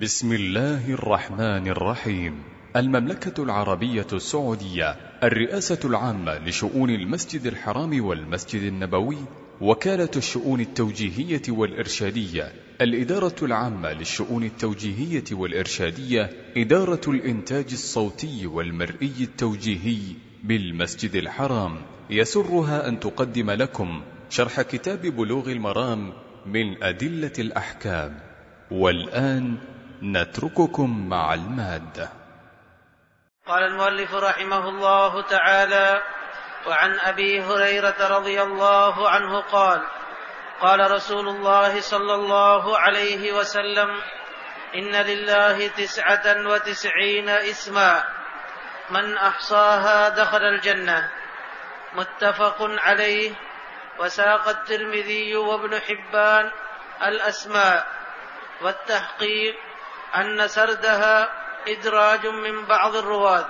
بسم الله الرحمن الرحيم. المملكة العربية السعودية، الرئاسة العامة لشؤون المسجد الحرام والمسجد النبوي، وكالة الشؤون التوجيهية والإرشادية، الإدارة العامة للشؤون التوجيهية والإرشادية، إدارة الإنتاج الصوتي والمرئي التوجيهي بالمسجد الحرام، يسرها أن تقدم لكم شرح كتاب بلوغ المرام من أدلة الأحكام. والآن نترككم مع المادة. قال المؤلف رحمه الله تعالى: وعن أبي هريرة رضي الله عنه قال: قال رسول الله صلى الله عليه وسلم: إن لله 99 اسما من أحصاها دخل الجنة. متفق عليه. وساق الترمذي وابن حبان الأسماء، والتحقيق أن سردها إدراج من بعض الرواة.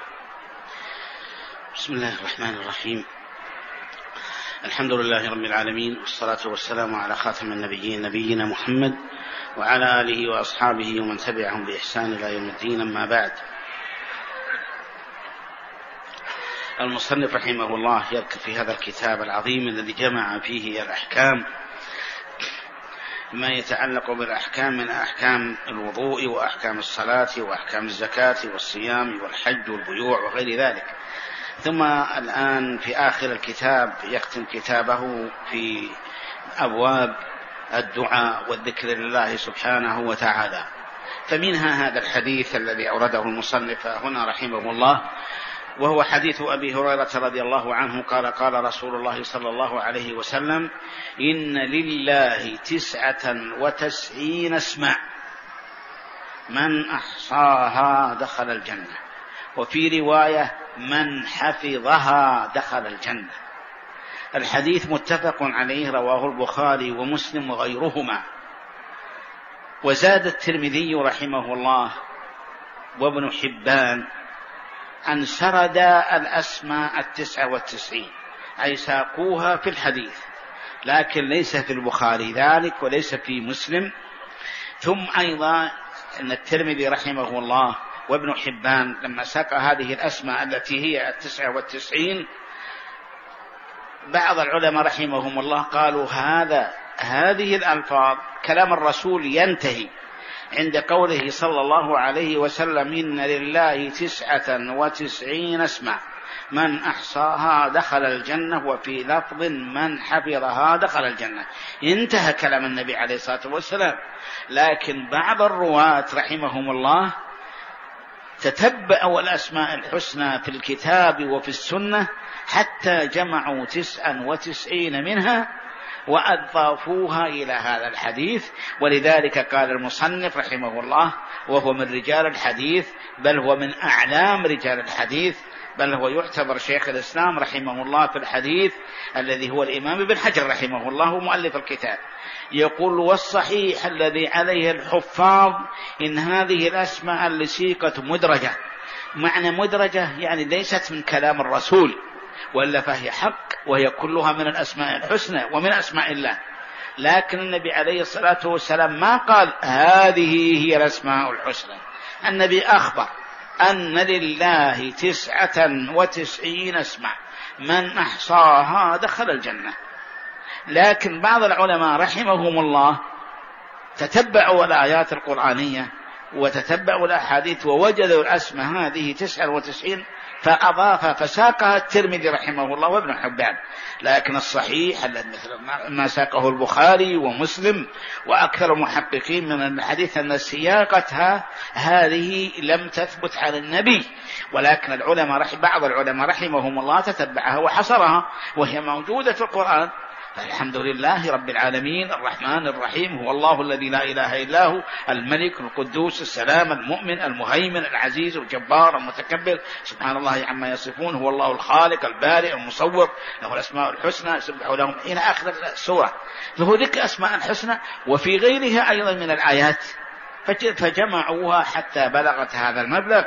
بسم الله الرحمن الرحيم. الحمد لله رب العالمين، والصلاة والسلام على خاتم النبيين نبينا محمد وعلى آله وأصحابه ومن تبعهم بإحسان إلى يوم الدين. أما بعد، المصنف رحمه الله يذكر في هذا الكتاب العظيم الذي جمع فيه الأحكام ما يتعلق بالأحكام من أحكام الوضوء وأحكام الصلاة وأحكام الزكاة والصيام والحج والبيوع وغير ذلك. ثم الآن في آخر الكتاب يختم كتابه في أبواب الدعاء والذكر لله سبحانه وتعالى. فمنها هذا الحديث الذي أورده المصنف هنا رحمه الله، وهو حديث أبي هريرة رضي الله عنه قال: قال رسول الله صلى الله عليه وسلم: إن لله 99 اسما من أحصاها دخل الجنة، وفي رواية من حفظها دخل الجنة. الحديث متفق عليه، رواه البخاري ومسلم وغيرهما. وزاد الترمذي رحمه الله وابن حبان أن سرد الأسماء 99، أي ساقوها في الحديث، لكن ليس في البخاري ذلك وليس في مسلم. ثم أيضا أن الترمذي رحمه الله وابن حبان لما ساق هذه الأسماء التي هي 99، بعض العلماء رحمهم الله قالوا هذه الألفاظ كلام الرسول ينتهي عند قوله صلى الله عليه وسلم: إن لله 99 اسما من أحصاها دخل الجنة، وفي لفظ من حفظها دخل الجنة. انتهى كلام النبي عليه الصلاة والسلام. لكن بعض الرواة رحمهم الله تتبعوا الأسماء الحسنى في الكتاب وفي السنة حتى جمعوا 99 منها وأضافوها إلى هذا الحديث. ولذلك قال المصنف رحمه الله: وهو من رجال الحديث، بل هو من أعلام رجال الحديث، بل هو يعتبر شيخ الإسلام رحمه الله في الحديث، الذي هو الإمام ابن حجر رحمه الله مؤلف الكتاب. يقول: والصحيح الذي عليه الحفاظ إن هذه الأسماء اللي سيقت مدرجة. معنى مدرجة يعني ليست من كلام الرسول، وإلا فهي حق، وهي كلها من الأسماء الحسنى ومن أسماء الله. لكن النبي عليه الصلاة والسلام ما قال هذه هي الأسماء الحسنى. النبي أخبر أن لله 99 اسما من أحصاها دخل الجنة. لكن بعض العلماء رحمهم الله تتبعوا الآيات القرآنية وتتبعوا الأحاديث ووجدوا الأسماء هذه 99، فأضاف فساقها الترمذي رحمه الله وابن حبان. لكن الصحيح مثل ما ساقه البخاري ومسلم وأكثر المحققين من الحديث أن سياقتها هذه لم تثبت عن النبي، ولكن بعض العلماء رحمهم الله تتبعها وحصرها، وهي موجودة في القرآن. الحمد لله رب العالمين الرحمن الرحيم، هو الله الذي لا إله إلا هو، الملك القدوس السلام المؤمن المهيمن العزيز الجبار المتكبر، سبحان الله عما يصفون، هو الله الخالق البارئ المصور، له الأسماء الحسنى يسبح له إلى آخر السورة. له ذكر أسماء الحسنى وفي غيرها أيضا من الآيات، فجمعوها حتى بلغت هذا المبلغ.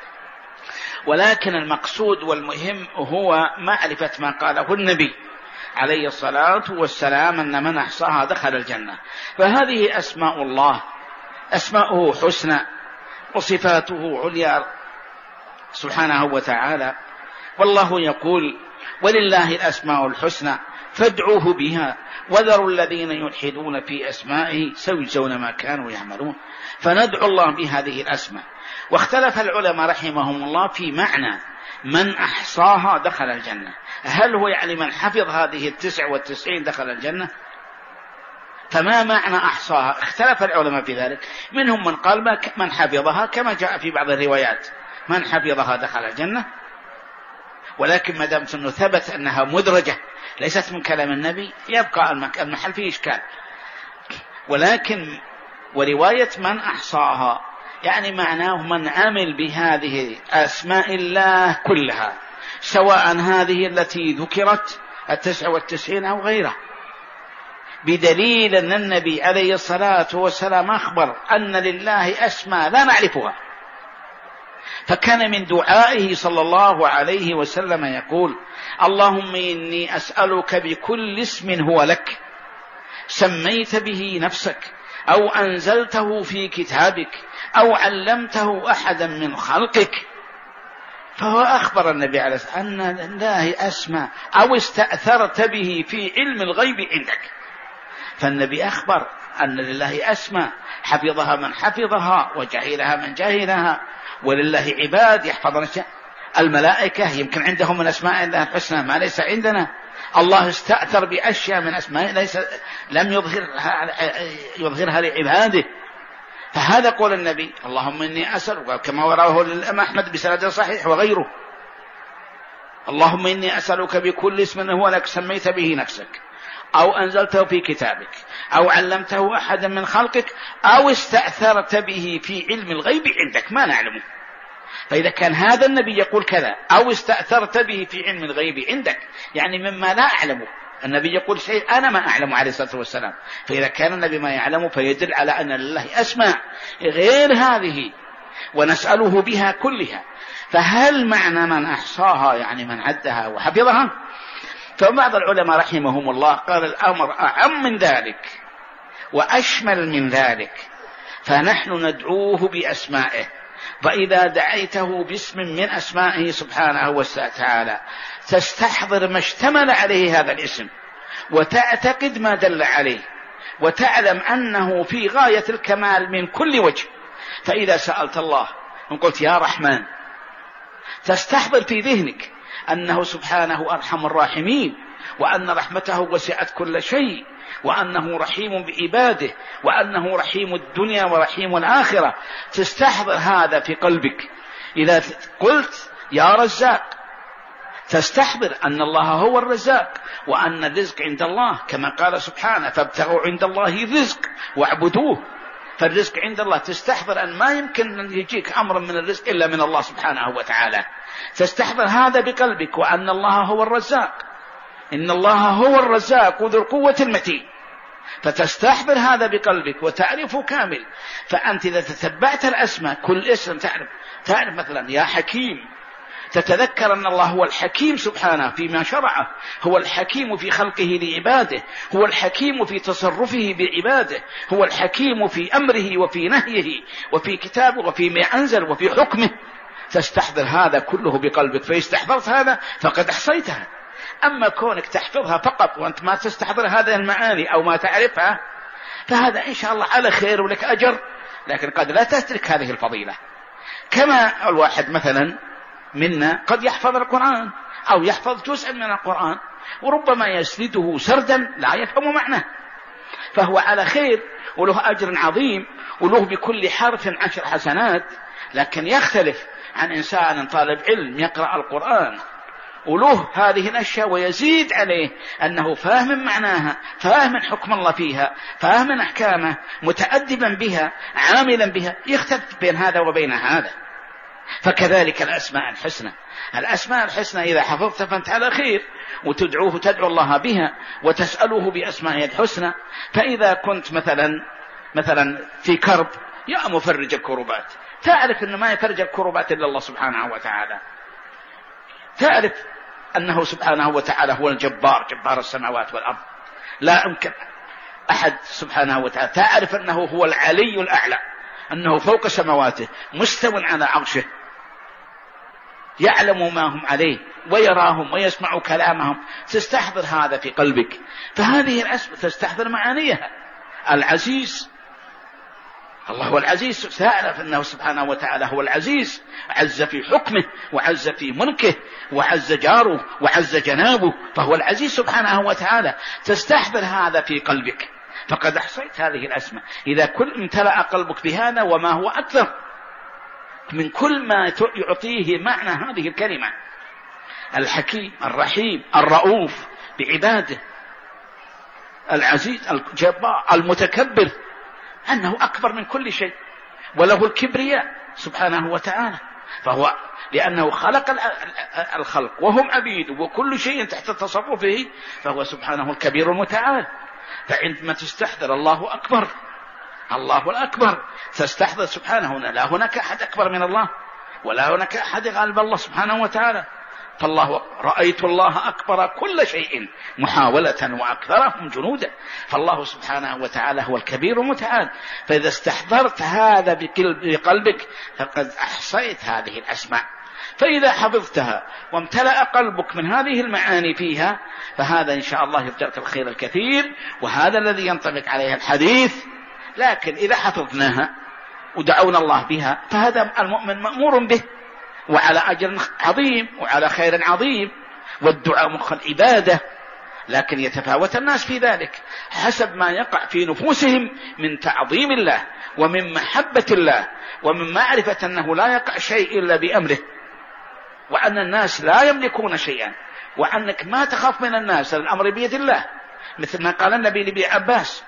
ولكن المقصود والمهم هو معرفة ما قاله النبي عليه الصلاة والسلام أن من أحصاها دخل الجنة. فهذه أسماء الله أسماؤه حسنى وصفاته عليا سبحانه وتعالى. والله يقول ولله الأسماء الحسنى فادعوه بها وذروا الذين يلحدون في أسمائه سيجزون ما كانوا يعملون. فندعو الله بهذه الأسماء. واختلف العلماء رحمهم الله في معنى من أحصاها دخل الجنة، هل هو يعني من حفظ هذه 99 دخل الجنة؟ فما معنى أحصاها؟ اختلف العلماء في ذلك. منهم من قال من حفظها كما جاء في بعض الروايات من حفظها دخل الجنة، ولكن ما دامت أنه ثبت أنها مدرجة ليست من كلام النبي يبقى المحل فيه إشكال. ولكن ورواية من أحصاها يعني معناه من عمل بهذه أسماء الله كلها، سواء هذه التي ذكرت 99 أو غيرها، بدليل أن النبي عليه الصلاة والسلام أخبر أن لله أسماء لا نعرفها. فكان من دعائه صلى الله عليه وسلم يقول اللهم إني أسألك بكل اسم هو لك سميت به نفسك أو أنزلته في كتابك أو علمته أحدا من خلقك. فهو أخبر النبي عليه الصلاة والسلام أن لله أسماء أو استأثرت به في علم الغيب عندك. فالنبي أخبر أن لله أسماء حفظها من حفظها وجهلها من جهلها، ولله عباد يحفظون الملائكة يمكن عندهم من أسماء الله الحسنى ما ليس عندنا. الله استأثر بأشياء من أسماء لم يظهرها لعباده. فهذا قول النبي اللهم إني أسأل كما وراه الإمام أحمد بسند صحيح وغيره اللهم إني أسألك بكل اسم هو لك سميت به نفسك أو أنزلته في كتابك أو علمته أحدا من خلقك أو استأثرت به في علم الغيب عندك ما نعلمه. فإذا كان هذا النبي يقول كذا أو استأثرت به في علم الغيب عندك يعني مما لا أعلمه، النبي يقول شيء أنا ما أعلم عليه الصلاة والسلام، فإذا كان النبي ما يعلمه فيدل على أن لله أسماء غير هذه ونسأله بها كلها. فهل معنى من أحصاها يعني من عدها وحفظها؟ فبعض العلماء رحمهم الله قال الأمر أعم من ذلك وأشمل من ذلك، فنحن ندعوه بأسمائه. فإذا دعيته باسم من أسمائه سبحانه وتعالى تستحضر ما اشتمل عليه هذا الاسم وتعتقد ما دل عليه وتعلم أنه في غاية الكمال من كل وجه. فإذا سألت الله وقلت يا رحمن تستحضر في ذهنك أنه سبحانه أرحم الراحمين وأن رحمته وسعت كل شيء وأنه رحيم بعباده وأنه رحيم الدنيا ورحيم الآخرة. تستحضر هذا في قلبك. إذا قلت يا رزاق تستحضر أن الله هو الرزاق وأن الرزق عند الله كما قال سبحانه فابتغوا عند الله الرزق واعبدوه. فالرزق عند الله تستحضر أن ما يمكن أن يجيك أمر من الرزق إلا من الله سبحانه وتعالى. تستحضر هذا بقلبك وأن الله هو الرزاق إن الله هو الرزاق ذو القوة المتين. فتستحضر هذا بقلبك وتعرفه كامل. فأنت إذا تتبعت الأسماء كل اسم تعرف مثلا يا حكيم تتذكر أن الله هو الحكيم سبحانه فيما شرعه، هو الحكيم في خلقه لعباده، هو الحكيم في تصرفه بعباده، هو الحكيم في أمره وفي نهيه وفي كتابه وفي ما أنزل وفي حكمه. تستحضر هذا كله بقلبك، فاستحضرت هذا فقد أحصيتها. أما كونك تحفظها فقط وأنت ما تستحضر هذه المعاني أو ما تعرفها فهذا إن شاء الله على خير ولك أجر، لكن قد لا تترك هذه الفضيلة. كما الواحد مثلا منا قد يحفظ القرآن أو يحفظ جزءا من القرآن وربما يسرده سردا لا يفهم معناه، فهو على خير وله أجر عظيم وله بكل حرف 10 حسنات. لكن يختلف عن إنسان طالب علم يقرأ القرآن وله هذه الأشياء ويزيد عليه أنه فاهم معناها، فاهم حكم الله فيها، فاهم أحكامه، متأدبا بها، عاملا بها. يختلف بين هذا وبين هذا. فكذلك الأسماء الحسنى. الأسماء الحسنى إذا حفظت فأنت على خير وتدعوه تدعو الله بها وتسأله بأسمائه الحسنى. فإذا كنت مثلا في كرب يا مفرج الكربات، تعرف أنه ما يفرج الكربات إلا الله سبحانه وتعالى، تعرف أنه سبحانه وتعالى هو الجبار جبار السماوات والأرض لا يمكن أحد سبحانه وتعالى، تعرف أنه هو العلي الأعلى أنه فوق سماواته مستو على عرشه، يعلم ما هم عليه ويراهم ويسمع كلامهم، تستحضر هذا في قلبك، فهذه الأسماء تستحضر معانيها. العزيز، الله هو العزيز، تعرف أنه سبحانه وتعالى هو العزيز، عز في حكمه وعز في ملكه وعز جاره وعز جنابه، فهو العزيز سبحانه وتعالى، تستحضر هذا في قلبك، فقد أحصيت هذه الأسماء. إذا كل امتلأ قلبك بهذا وما هو أكثر من كل ما يعطيه معنى هذه الكلمة، الحكيم الرحيم الرؤوف بعباده، العزيز الجبار المتكبر، أنه أكبر من كل شيء وله الكبرياء سبحانه وتعالى، فهو لأنه خلق الخلق وهم عبيد وكل شيء تحت تصرفه، فهو سبحانه الكبير المتعال. فعندما تستحضر الله أكبر، الله الأكبر، تستحضر سبحانه لا هناك أحد أكبر من الله ولا هناك أحد غالب الله سبحانه وتعالى. فالله رأيت الله أكبر كل شيء محاولة وأكثرهم جنودا، فالله سبحانه وتعالى هو الكبير المتعال. فإذا استحضرت هذا بقلبك فقد أحصيت هذه الأسماء، فإذا حفظتها وامتلأ قلبك من هذه المعاني فيها فهذا إن شاء الله يرجعك الخير الكثير، وهذا الذي ينطبق عليه الحديث. لكن إذا حفظناها ودعونا الله بها فهذا المؤمن مأمور به وعلى أجر عظيم وعلى خير عظيم، والدعاء مخ العبادة، لكن يتفاوت الناس في ذلك حسب ما يقع في نفوسهم من تعظيم الله ومن محبة الله ومن معرفة أنه لا يقع شيء إلا بأمره، وأن الناس لا يملكون شيئا، وأنك ما تخاف من الناس، الأمر بيد الله، مثل ما قال النبي لابن عباس: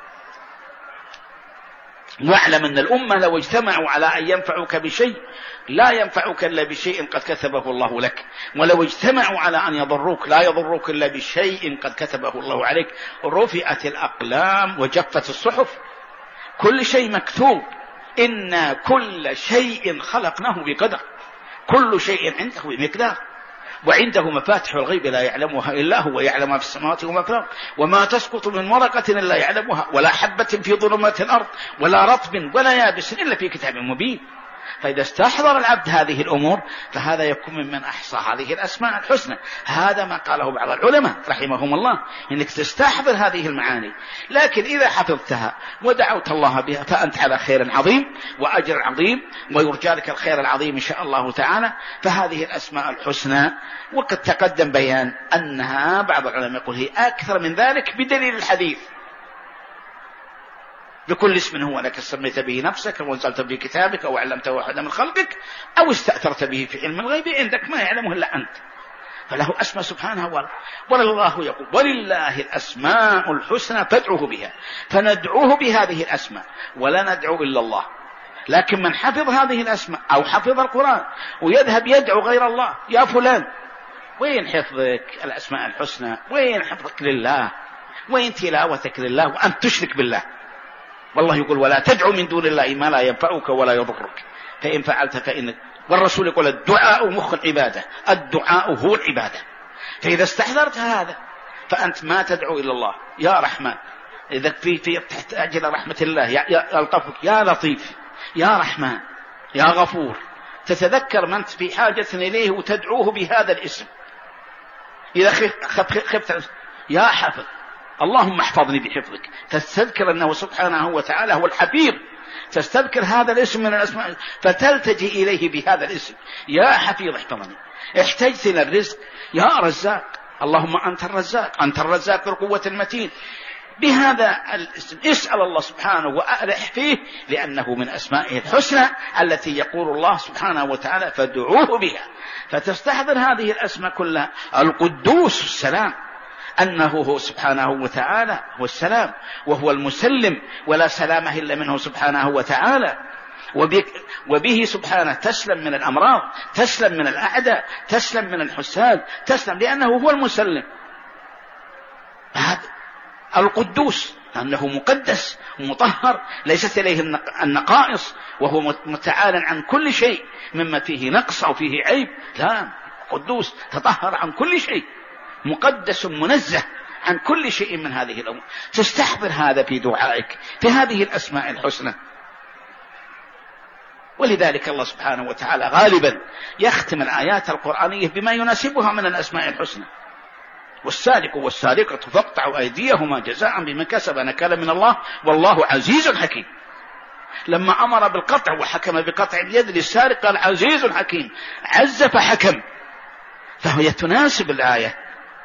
واعلم أن الأمة لو اجتمعوا على أن ينفعوك بشيء لا ينفعوك إلا بشيء قد كتبه الله لك، ولو اجتمعوا على أن يضروك لا يضروك إلا بشيء قد كتبه الله عليك. رفعت الأقلام وجفت الصحف، كل شيء مكتوب، إن كل شيء خلقناه بقدر، كل شيء عنده بمقدار، وعنده مفاتح الغيب لا يعلمها إلا هو، يعلم ما في السماوات وما في الأرض، وما تسقط من ورقة إلا يعلمها، ولا حبة في ظلمات الأرض ولا رطب ولا يابس إلا في كتاب مبين. فإذا استحضر العبد هذه الأمور فهذا يكون ممن أحصى هذه الأسماء الحسنى. هذا ما قاله بعض العلماء رحمهم الله، إنك تستحضر هذه المعاني. لكن إذا حفظتها ودعوت الله بها فأنت على خير عظيم وأجر عظيم، ويرجى لك الخير العظيم إن شاء الله تعالى. فهذه الأسماء الحسنى وقد تقدم بيان أنها بعض العلماء يقول هي أكثر من ذلك بدليل الحديث: بكل اسم هو لك سميت به نفسك أو أنزلت به كتابك أو علمته أحدا من خلقك أو استأثرت به في علم الغيب عندك ما يعلمه إلا أنت. فله أسماء سبحانه والله يقول: ولله الأسماء الحسنى فادعوه بها. فندعوه بهذه الأسماء ولا ندعو إلا الله. لكن من حفظ هذه الأسماء أو حفظ القرآن ويذهب يدعو غير الله: يا فلان، وين حفظك الأسماء الحسنى؟ وين حفظك لله؟ وين تلاوتك لله وأنت تشرك بالله؟ والله يقول: ولا تدعو من دون الله ما لا ينفعك ولا يضرك، فإن فعلت فإنك. والرسول يقول: الدعاء مخ العبادة، الدعاء هو العبادة. فإذا استحضرت هذا فأنت ما تدعو إلا الله. يا رحمن، إذا في تحتاج إلى رحمة الله يلطفك، يا لطيف، يا رحمن، يا غفور، تتذكر من في حاجة إليه وتدعوه بهذا الاسم. إذا خفت يا حافظ، اللهم احفظني بحفظك، تستذكر أنه سبحانه وتعالى هو الحفيظ، تستذكر هذا الاسم من الأسماء فتلتجئ إليه بهذا الاسم: يا حفيظ احفظني. احتجت إلى الرزق: يا رزاق، اللهم أنت الرزاق، أنت الرزاق القوة المتين. بهذا الاسم اسأل الله سبحانه وألح فيه، لأنه من أسمائه الحسنى التي يقول الله سبحانه وتعالى: فادعوه بها. فتستحضر هذه الأسماء كلها. القدوس السلام، أنه هو سبحانه وتعالى هو السلام وهو المسلم، ولا سلامة إلا منه سبحانه وتعالى. وبه سبحانه تسلم من الأمراض، تسلم من الأعداء، تسلم من الحساد، تسلم لأنه هو المسلم. هذا القدوس أنه مقدس ومطهر، ليست إليه النقائص، وهو متعال عن كل شيء مما فيه نقص أو فيه عيب. لا، قدوس تطهر عن كل شيء، مقدس منزه عن كل شيء من هذه الأمور. تستحضر هذا في دعائك في هذه الأسماء الحسنى. ولذلك الله سبحانه وتعالى غالبا يختم الآيات القرآنية بما يناسبها من الأسماء الحسنى. والسارق والسارقة فاقطعوا أيديهما جزاء بما كسب نكالا من الله والله عزيز حكيم. لما أمر بالقطع وحكم بقطع اليد للسارق قال عزيز حكيم، عز فحكم، فهي تناسب الآية.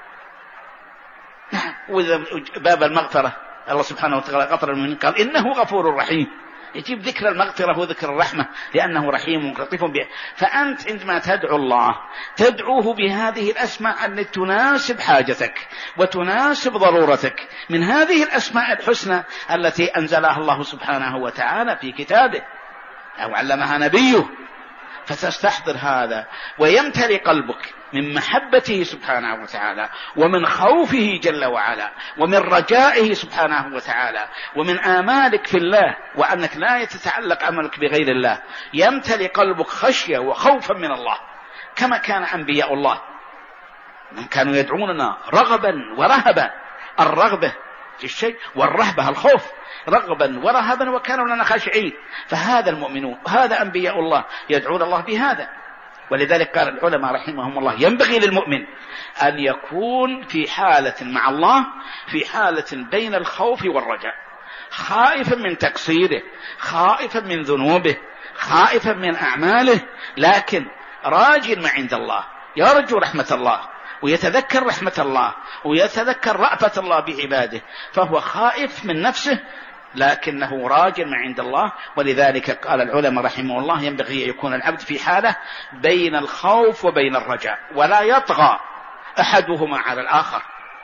باب المغفرة الله سبحانه وتعالى غفر المؤمنين قال إنه غفور رحيم، يجيب ذكر المغفرة وذكر الرحمة لأنه رحيم لطيف به. فأنت عندما تدعو الله تدعوه بهذه الأسماء التي تناسب حاجتك وتناسب ضرورتك من هذه الأسماء الحسنى التي أنزلها الله سبحانه وتعالى في كتابه أو علمها نبيه، فتستحضر هذا ويمتلئ قلبك من محبته سبحانه وتعالى ومن خوفه جل وعلا ومن رجائه سبحانه وتعالى ومن آمالك في الله، وأنك لا يتتعلق أملك بغير الله. يمتلئ قلبك خشية وخوفا من الله كما كان أنبياء الله من كانوا يدعوننا رغبا ورهبا. الرغبة في الشيء والرهبة الخوف، رغبا ورهبا وكانوا لنا خاشعين. فهذا المؤمنون وهذا أنبياء الله يدعون الله بهذا. ولذلك قال العلماء رحمهم الله ينبغي للمؤمن أن يكون في حالة مع الله، في حالة بين الخوف والرجاء، خائفا من تقصيره، خائفا من ذنوبه، خائفا من أعماله، لكن راجل ما عند الله، يرجو رحمة الله ويتذكر رحمة الله ويتذكر رأفة الله بعباده، فهو خائف من نفسه لكنه راجل ما عند الله. ولذلك قال العلماء رحمه الله ينبغي أن يكون العبد في حالة بين الخوف وبين الرجاء، ولا يطغى أحدهما على الآخر،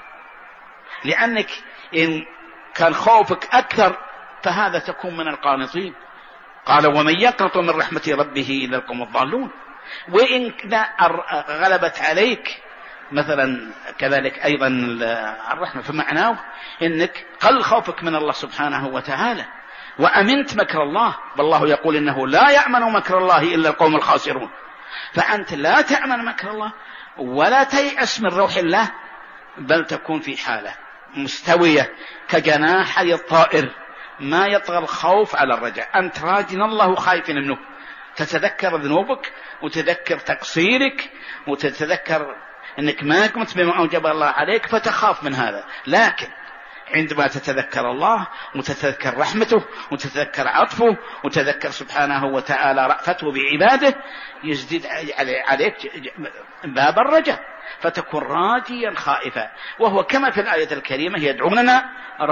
لأنك إن كان خوفك أكثر فهذا تكون من القانطين. قال ومن يقنط من رحمة ربه إلا القوم الضالون. وإن غلبت عليك مثلا كذلك أيضا الرحمة، فمعناه إنك قل خوفك من الله سبحانه وتعالى وأمنت مكر الله، والله يقول إنه لا يأمن مكر الله إلا القوم الخاسرون. فأنت لا تأمن مكر الله ولا تيأس من روح الله، بل تكون في حالة مستوية كجناحي الطائر، ما يطغى الخوف على الرجاء. أنت راجل الله خايف منه، تتذكر ذنوبك وتذكر تقصيرك وتتذكر أنك ما قمت بما أوجب الله عليك فتخاف من هذا. لكن عندما تتذكر الله وتتذكر رحمته وتتذكر عطفه وتذكر سبحانه وتعالى رأفته بعباده يزدد عليك باب الرجاء، فتكون راجيا خائفا. وهو كما في الآية الكريمة يدعوننا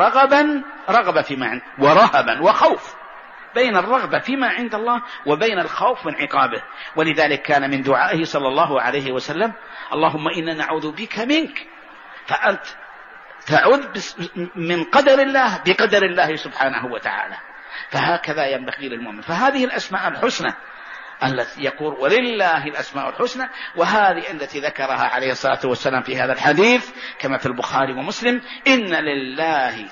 رغبا فيما عند ورهبا وخوف، بين الرغبة فيما عند الله وبين الخوف من عقابه. ولذلك كان من دعائه صلى الله عليه وسلم اللهم إنا نعوذ بك منك، فأنت تعوذ من قدر الله بقدر الله سبحانه وتعالى. فهكذا ينبغي للمؤمن. فهذه الأسماء الحسنى التي يقول ولله الأسماء الحسنى، وهذه التي ذكرها عليه الصلاة والسلام في هذا الحديث كما في البخاري ومسلم إن لله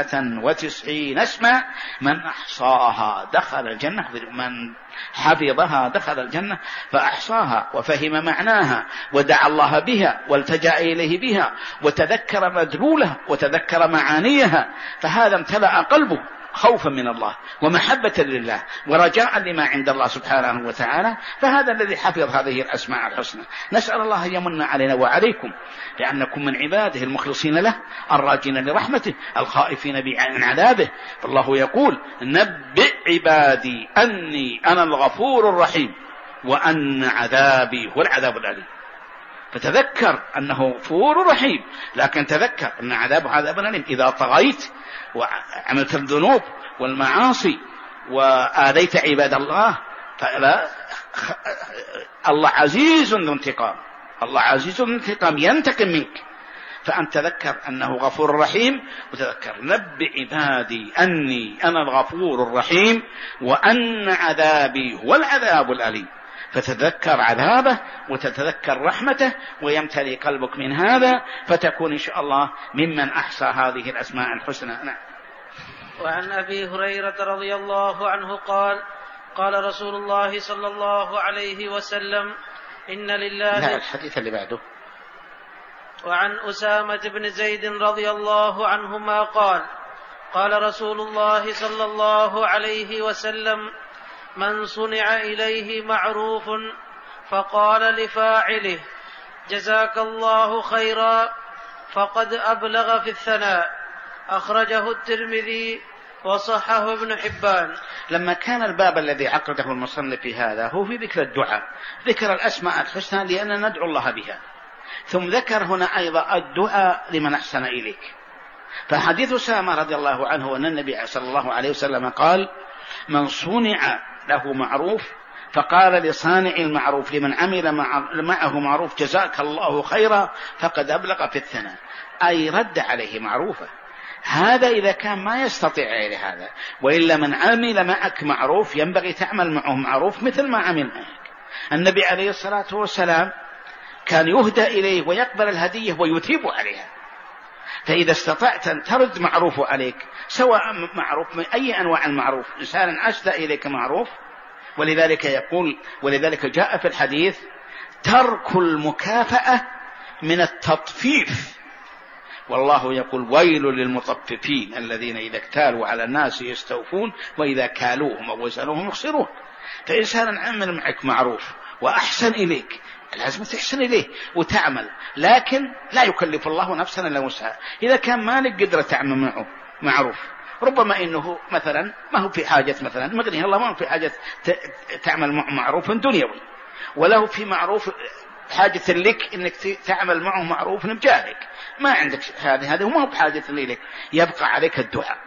99 اسما من أحصاها دخل الجنة، من حفظها دخل الجنة. فأحصاها وفهم معناها ودعا الله بها والتجأ إليه بها وتذكر مدلولها وتذكر معانيها، فهذا امتلأ قلبه خوفا من الله ومحبة لله ورجاء لما عند الله سبحانه وتعالى. فهذا الذي حفظ هذه الأسماء الحسنى. نسأل الله أن يمن علينا وعليكم لأنكم من عباده المخلصين له الراجين لرحمته الخائفين من عذابه. فالله يقول نبئ عبادي أني أنا الغفور الرحيم وأن عذابي هو العذاب الأليم. فتذكر أنه غفور رحيم، لكن تذكر أن عذابه عذاب أليم إذا طغيت وعملت الذنوب والمعاصي وآذيت عباد الله. فلا الله عزيز ذو انتقام، الله عزيز ذو انتقام ينتقم منك. فأنت تذكر أنه غفور رحيم، وتذكر نبئ عبادي أني أنا الغفور الرحيم وأن عذابي هو العذاب الأليم. فتذكر عذابه وتتذكر رحمته ويمتلئ قلبك من هذا، فتكون إن شاء الله ممن أحصى هذه الأسماء الحسنى. نعم. وعن أبي هريرة رضي الله عنه قال قال رسول الله صلى الله عليه وسلم إن لله. لا الحديث اللي بعده. وعن أسامة بن زيد رضي الله عنهما قال قال رسول الله صلى الله عليه وسلم من صنع إليه معروف فقال لفاعله جزاك الله خيرا فقد أبلغ في الثناء. أخرجه الترمذي وصححه ابن حبان. لما كان الباب الذي عقده المصنف في هذا هو في ذكر الدعاء، ذكر الأسماء الحسنى لأننا ندعو الله بها، ثم ذكر هنا أيضا الدعاء لمن أحسن إليك. فحديث أسامة رضي الله عنه أن النبي صلى الله عليه وسلم قال من صنع له معروف فقال لصانع المعروف لمن عمل معه معروف جزاك الله خيرا فقد أبلغ في الثناء، أي رد عليه معروفه. هذا إذا كان ما يستطيع غير هذا، وإلا من عمل معك معروف ينبغي تعمل معه معروف مثل ما عمل معك. النبي عليه الصلاة والسلام كان يهدى إليه ويقبل الهدية ويثيب عليها، فإذا استطعت أن ترد معروف عليك سواء معروف من أي أنواع المعروف، إنسان أسدى إليك معروف، ولذلك جاء في الحديث ترك المكافأة من التطفيف، والله يقول ويل للمطففين الذين إذا اكتالوا على الناس يستوفون وإذا كالوهم أو وزنوهم يخسرون. فإنسان عمل معك معروف وأحسن إليك لازم تحسن إليه وتعمل، لكن لا يكلف الله نفسا إلا وسعها. إذا كان مالك قدرة تعمل معه معروف، ربما إنه مثلا ما هو في حاجة، مثلا مغنيه الله ما هو في حاجة تعمل معه معروف دنيوي، وله في معروف حاجة لك إنك تعمل معه معروف بجاهك، ما عندك هذا وما هو بحاجة لك، يبقى عليك الدعاء.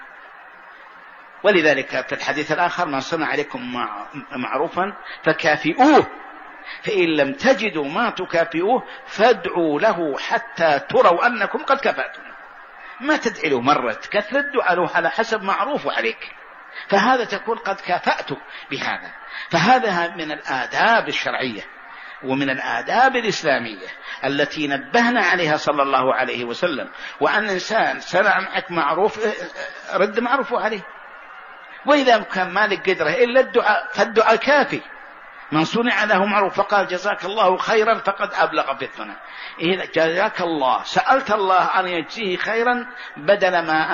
ولذلك في الحديث الآخر من صنع عليكم معروفا فكافئوه فإن لم تجدوا ما تكافئوه فادعوا له حتى تروا أنكم قد كفأتم. ما تدعي له مرة، تكثر الدعاء له على حسب معروف عليك، فهذا تكون قد كافأته بهذا. فهذا من الآداب الشرعية ومن الآداب الإسلامية التي نبهنا عليها صلى الله عليه وسلم، وأن إنسان صنع معك معروف رد معروفه عليه، وإذا كان مالك قدره إلا الدعاء فالدعاء كافي. من صنع له معروف فقال جزاك الله خيرا فقد أبلغ في الثناء. إذا جزاك الله سألت الله أن يجزيه خيرا بدل ما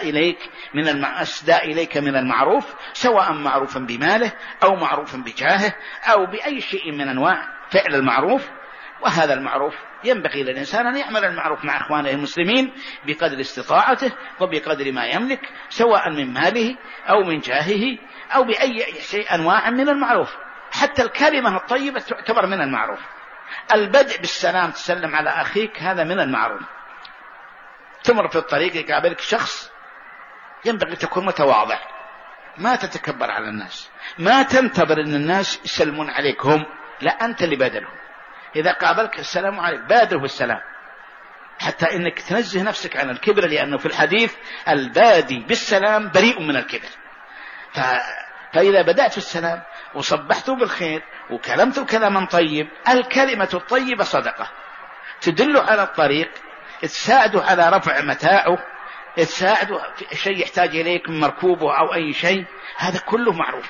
أسدى إليك من المعروف، سواء معروفا بماله أو معروفا بجاهه أو بأي شيء من أنواع فعل المعروف. وهذا المعروف ينبغي للإنسان أن يعمل المعروف مع أخوانه المسلمين بقدر استطاعته وبقدر ما يملك، سواء من ماله أو من جاهه أو بأي شيء أنواع من المعروف. حتى الكلمة الطيبة تعتبر من المعروف. البدء بالسلام، تسلم على أخيك، هذا من المعروف. تمر في الطريق يقابلك شخص، ينبغي تكون متواضع، ما تتكبر على الناس، ما تنتظر أن الناس يسلمون عليك هم، لا أنت اللي بادرهم. إذا قابلك السلام عليك بادره بالسلام، حتى إنك تنزه نفسك عن الكبر، لأنه في الحديث البادي بالسلام بريء من الكبر. فإذا بدأت في السلام وصبحته بالخير وكلمته كلاما طيب، الكلمة الطيبة صدقة تدل على الطريق، تساعده على رفع متاعه، تساعده في شيء يحتاج إليك من مركوبه أو أي شيء، هذا كله معروف.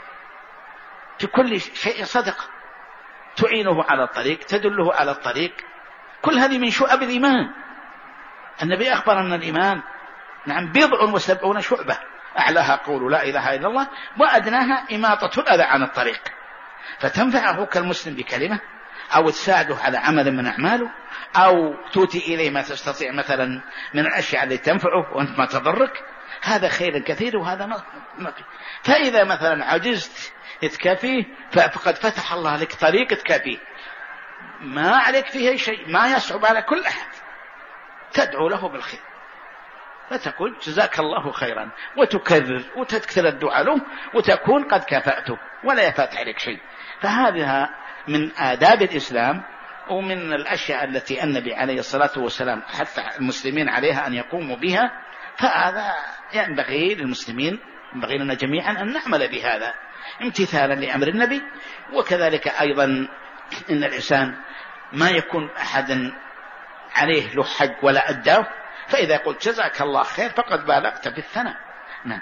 في كل شيء صدقة، تعينه على الطريق، تدله على الطريق، كل هذه من شعب الإيمان. النبي أخبر أن الإيمان 70 شعبة، أعلاها قول لا إله إلا الله وأدناها إماطة الأذى عن الطريق. فتنفعه كالمسلم بكلمة، أو تساعده على عمل من أعماله، أو توتي إليه ما تستطيع مثلا من الأشياء التي تنفعه وأنت ما تضرك، هذا خير كثير وهذا ما فيه. فإذا مثلا عجزت تكافيه فقد فتح الله لك طريق تكافيه، ما عليك فيه شيء، ما يصعب على كل أحد، تدعو له بالخير فتقول جزاك الله خيرا وتكرر وتكثر الدعاء له وتكون قد كافأته ولا يفات عليك شيء. فهذا من آداب الإسلام ومن الأشياء التي النبي عليه الصلاة والسلام حث المسلمين عليها أن يقوموا بها. فهذا ينبغي للمسلمين، ينبغي لنا جميعا أن نعمل بهذا امتثالا لأمر النبي. وكذلك أيضا إن الإنسان ما يكون أحد عليه له حج ولا أداه، فإذا قلت جزاك الله خير فقد بالغت في الثناء. نعم.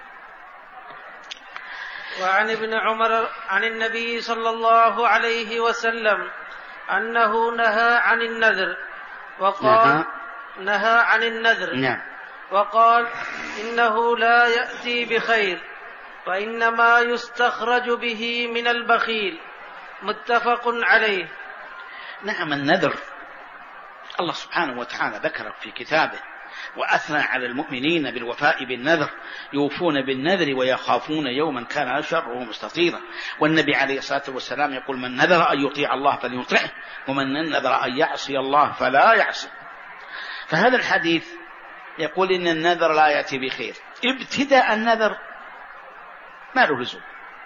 وعن ابن عمر عن النبي صلى الله عليه وسلم أنه نهى عن النذر وقال نعم. وقال إنه لا يأتي بخير وإنما يستخرج به من البخيل. متفق عليه. نعم، النذر الله سبحانه وتعالى ذكره في كتابه وأثنى على المؤمنين بالوفاء بالنذر، يوفون بالنذر ويخافون يوما كان شره مستطيرا. والنبي عليه الصلاة والسلام يقول: من نذر أن يطيع الله فليطيعه، ومن نذر أن يعصي الله فلا يعصي. فهذا الحديث يقول إن النذر لا يأتي بخير. ابتداء النذر ما له لزوم،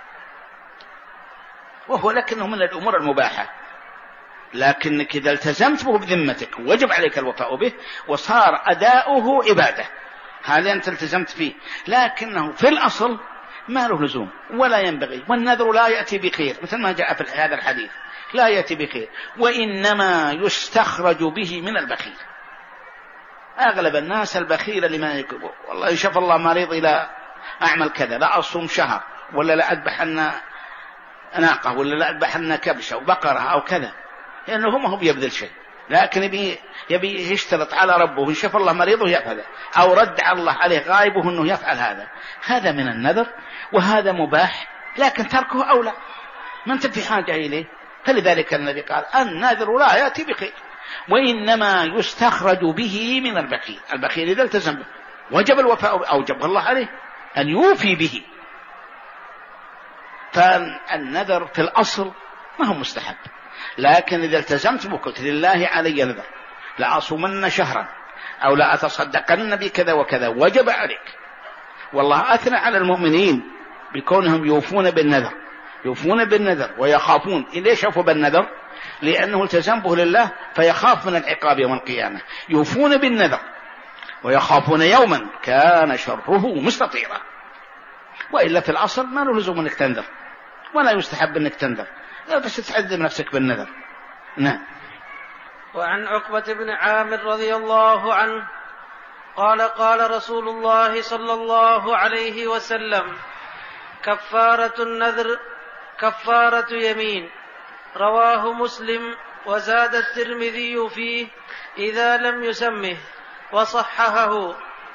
وهو لكنه من الأمور المباحة، لكنك إذا التزمت به بذمتك وجب عليك الوفاء به وصار أداؤه عبادة، هذا أنت التزمت فيه، لكنه في الأصل ما له لزوم ولا ينبغي. والنذر لا يأتي بخير مثل ما جاء في هذا الحديث، لا يأتي بخير، وإنما يستخرج به من البخيل. أغلب الناس البخيل لما يقول: والله يشاف الله مريض إلى أعمل كذا، لا أصوم شهر، ولا لا أذبح لنا ناقة، ولا لا أذبح لنا كبشة أو بقرة أو كذا، لأنه ما هو بيبذل شيء، لكن يبي يشترط على ربه إن شاف الله مريضه يفعل، أو رد على الله عليه غائبه أنه يفعل هذا. هذا من النذر، وهذا مباح، لكن تركه أولى، ما أنت في حاجة إليه. فلذلك النبي قال: النذر لا يأتي بخير، وإنما يستخرج به من البخيل. البخيل إذا التزم به وجب الوفاء، أوجب الله عليه أن يوفي به. فالنذر في الأصل ما هو مستحب، لكن إذا التزمت بقلت: لله علي نذر، لا أصومن شهرا، أو لا أتصدقن بكذا وكذا، وجب عليك. والله أثنى على المؤمنين بكونهم يوفون بالنذر، يوفون بالنذر ويخافون. ليش يوفوا بالنذر؟ لأنه التزم به لله فيخاف من العقاب يوم القيامة. يوفون بالنذر ويخافون يوما كان شره مستطيرا. وإلا في الأصل ما له لزوم أنك تنذر، ولا يستحب أنك تنذر، لا بس تعذب نفسك بالنذر. نعم. وعن عقبة بن عامر رضي الله عنه قال: قال رسول الله صلى الله عليه وسلم: كفارة النذر كفارة يمين. رواه مسلم، وزاد الترمذي فيه: إذا لم يسمه، وصححه.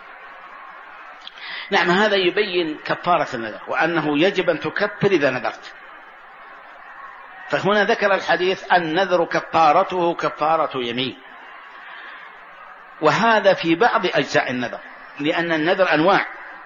نعم، هذا يبين كفارة النذر، وأنه يجب أن تكفر إذا نذرت. فهنا ذكر الحديث: النذر كفارته كفارة يمين. وهذا في بعض أجزاء النذر، لأن النذر أنواع،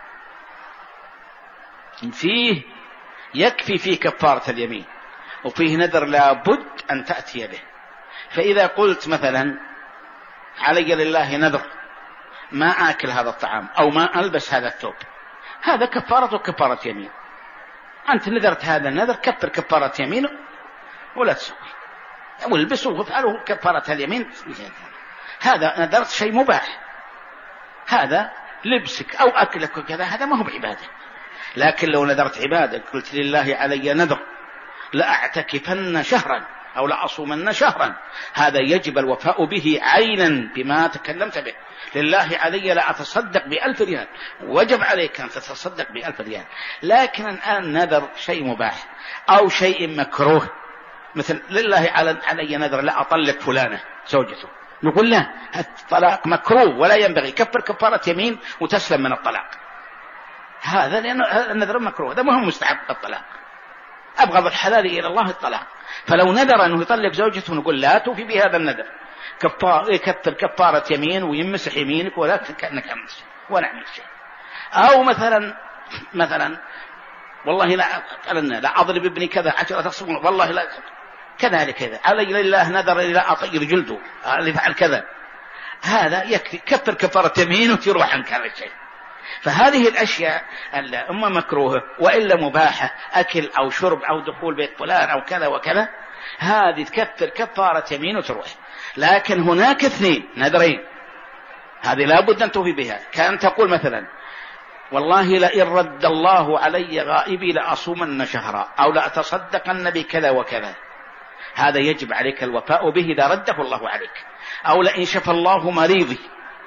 فيه يكفي فيه كفارة اليمين، وفيه نذر لا بد أن تأتي به. فإذا قلت مثلا: علي لله نذر ما آكل هذا الطعام، أو ما ألبس هذا الثوب، هذا كفارة كفارة يمين. أنت نذرت هذا النذر، كفر كفارة يمين ولا تسوي، والبسه وافعله كفارة اليمين. هذا نذرت شيء مباح، هذا لبسك أو أكلك وكذا، هذا ما هو بعبادة. لكن لو نذرت عبادة، قلت: لله علي نذر لأعتكفن شهرا، أو لأصومن شهرا، هذا يجب الوفاء به عينا بما تكلمت به. لله علي لا أتصدق ب1000 ريال، وجب عليك أن تتصدق ب1000 ريال. لكن الآن نذر شيء مباح أو شيء مكروه، مثل: لله علي نذر لا أطلق فلانة زوجته، نقول: لا، الطلاق مكروه ولا ينبغي، كفر كفارة يمين وتسلم من الطلاق. هذا لأن النذر مكروه، هذا ما هو مستحب. الطلاق أبغض الحلال إلى الله الطلاق. فلو نذر أنه يطلق زوجته نقول: لا توفي بهذا النذر، يكفر كفارة يمين ويمسح يمينك ولا كأنك عملت شيء ولا عملت شيء. أو مثلا والله لا أضرب ابني كذا 10 أصبع، والله لا كذلك كذا، علي لله نذر لا أطير جلده، اللي فعل كذا، هذا يكفي كفر كفارة يمين وتروح عنك هذا الشيء. فهذه الأشياء إما مكروهة وإلا مباحة، أكل أو شرب أو دخول بيت فلان أو كذا وكذا، هذه تكفر كفارة يمين وتروح. لكن هناك 2 نذرين، هذه لا بد أن توفي بها. كان تقول مثلا: والله لئن رد الله علي غائبي لأصومن شهرا، أو لأتصدقن بكذا وكذا، هذا يجب عليك الوفاء به إذا رده الله عليك. أو لئن شفى الله مريضي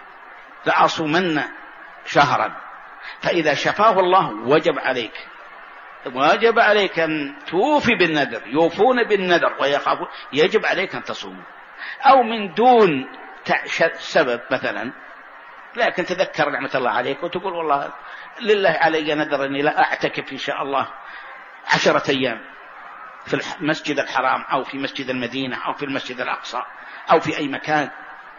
لأصومن شهرا، فإذا شفاه الله وجب عليك أن توفي بالنذر، يوفون بالنذر ويخافون، يجب عليك أن تصوم. أو من دون سبب مثلا، لكن تذكر نعمة الله عليك وتقول: والله لله علي نذر أني لا أعتكف إن شاء الله 10 أيام في المسجد الحرام أو في مسجد المدينة أو في المسجد الأقصى أو في أي مكان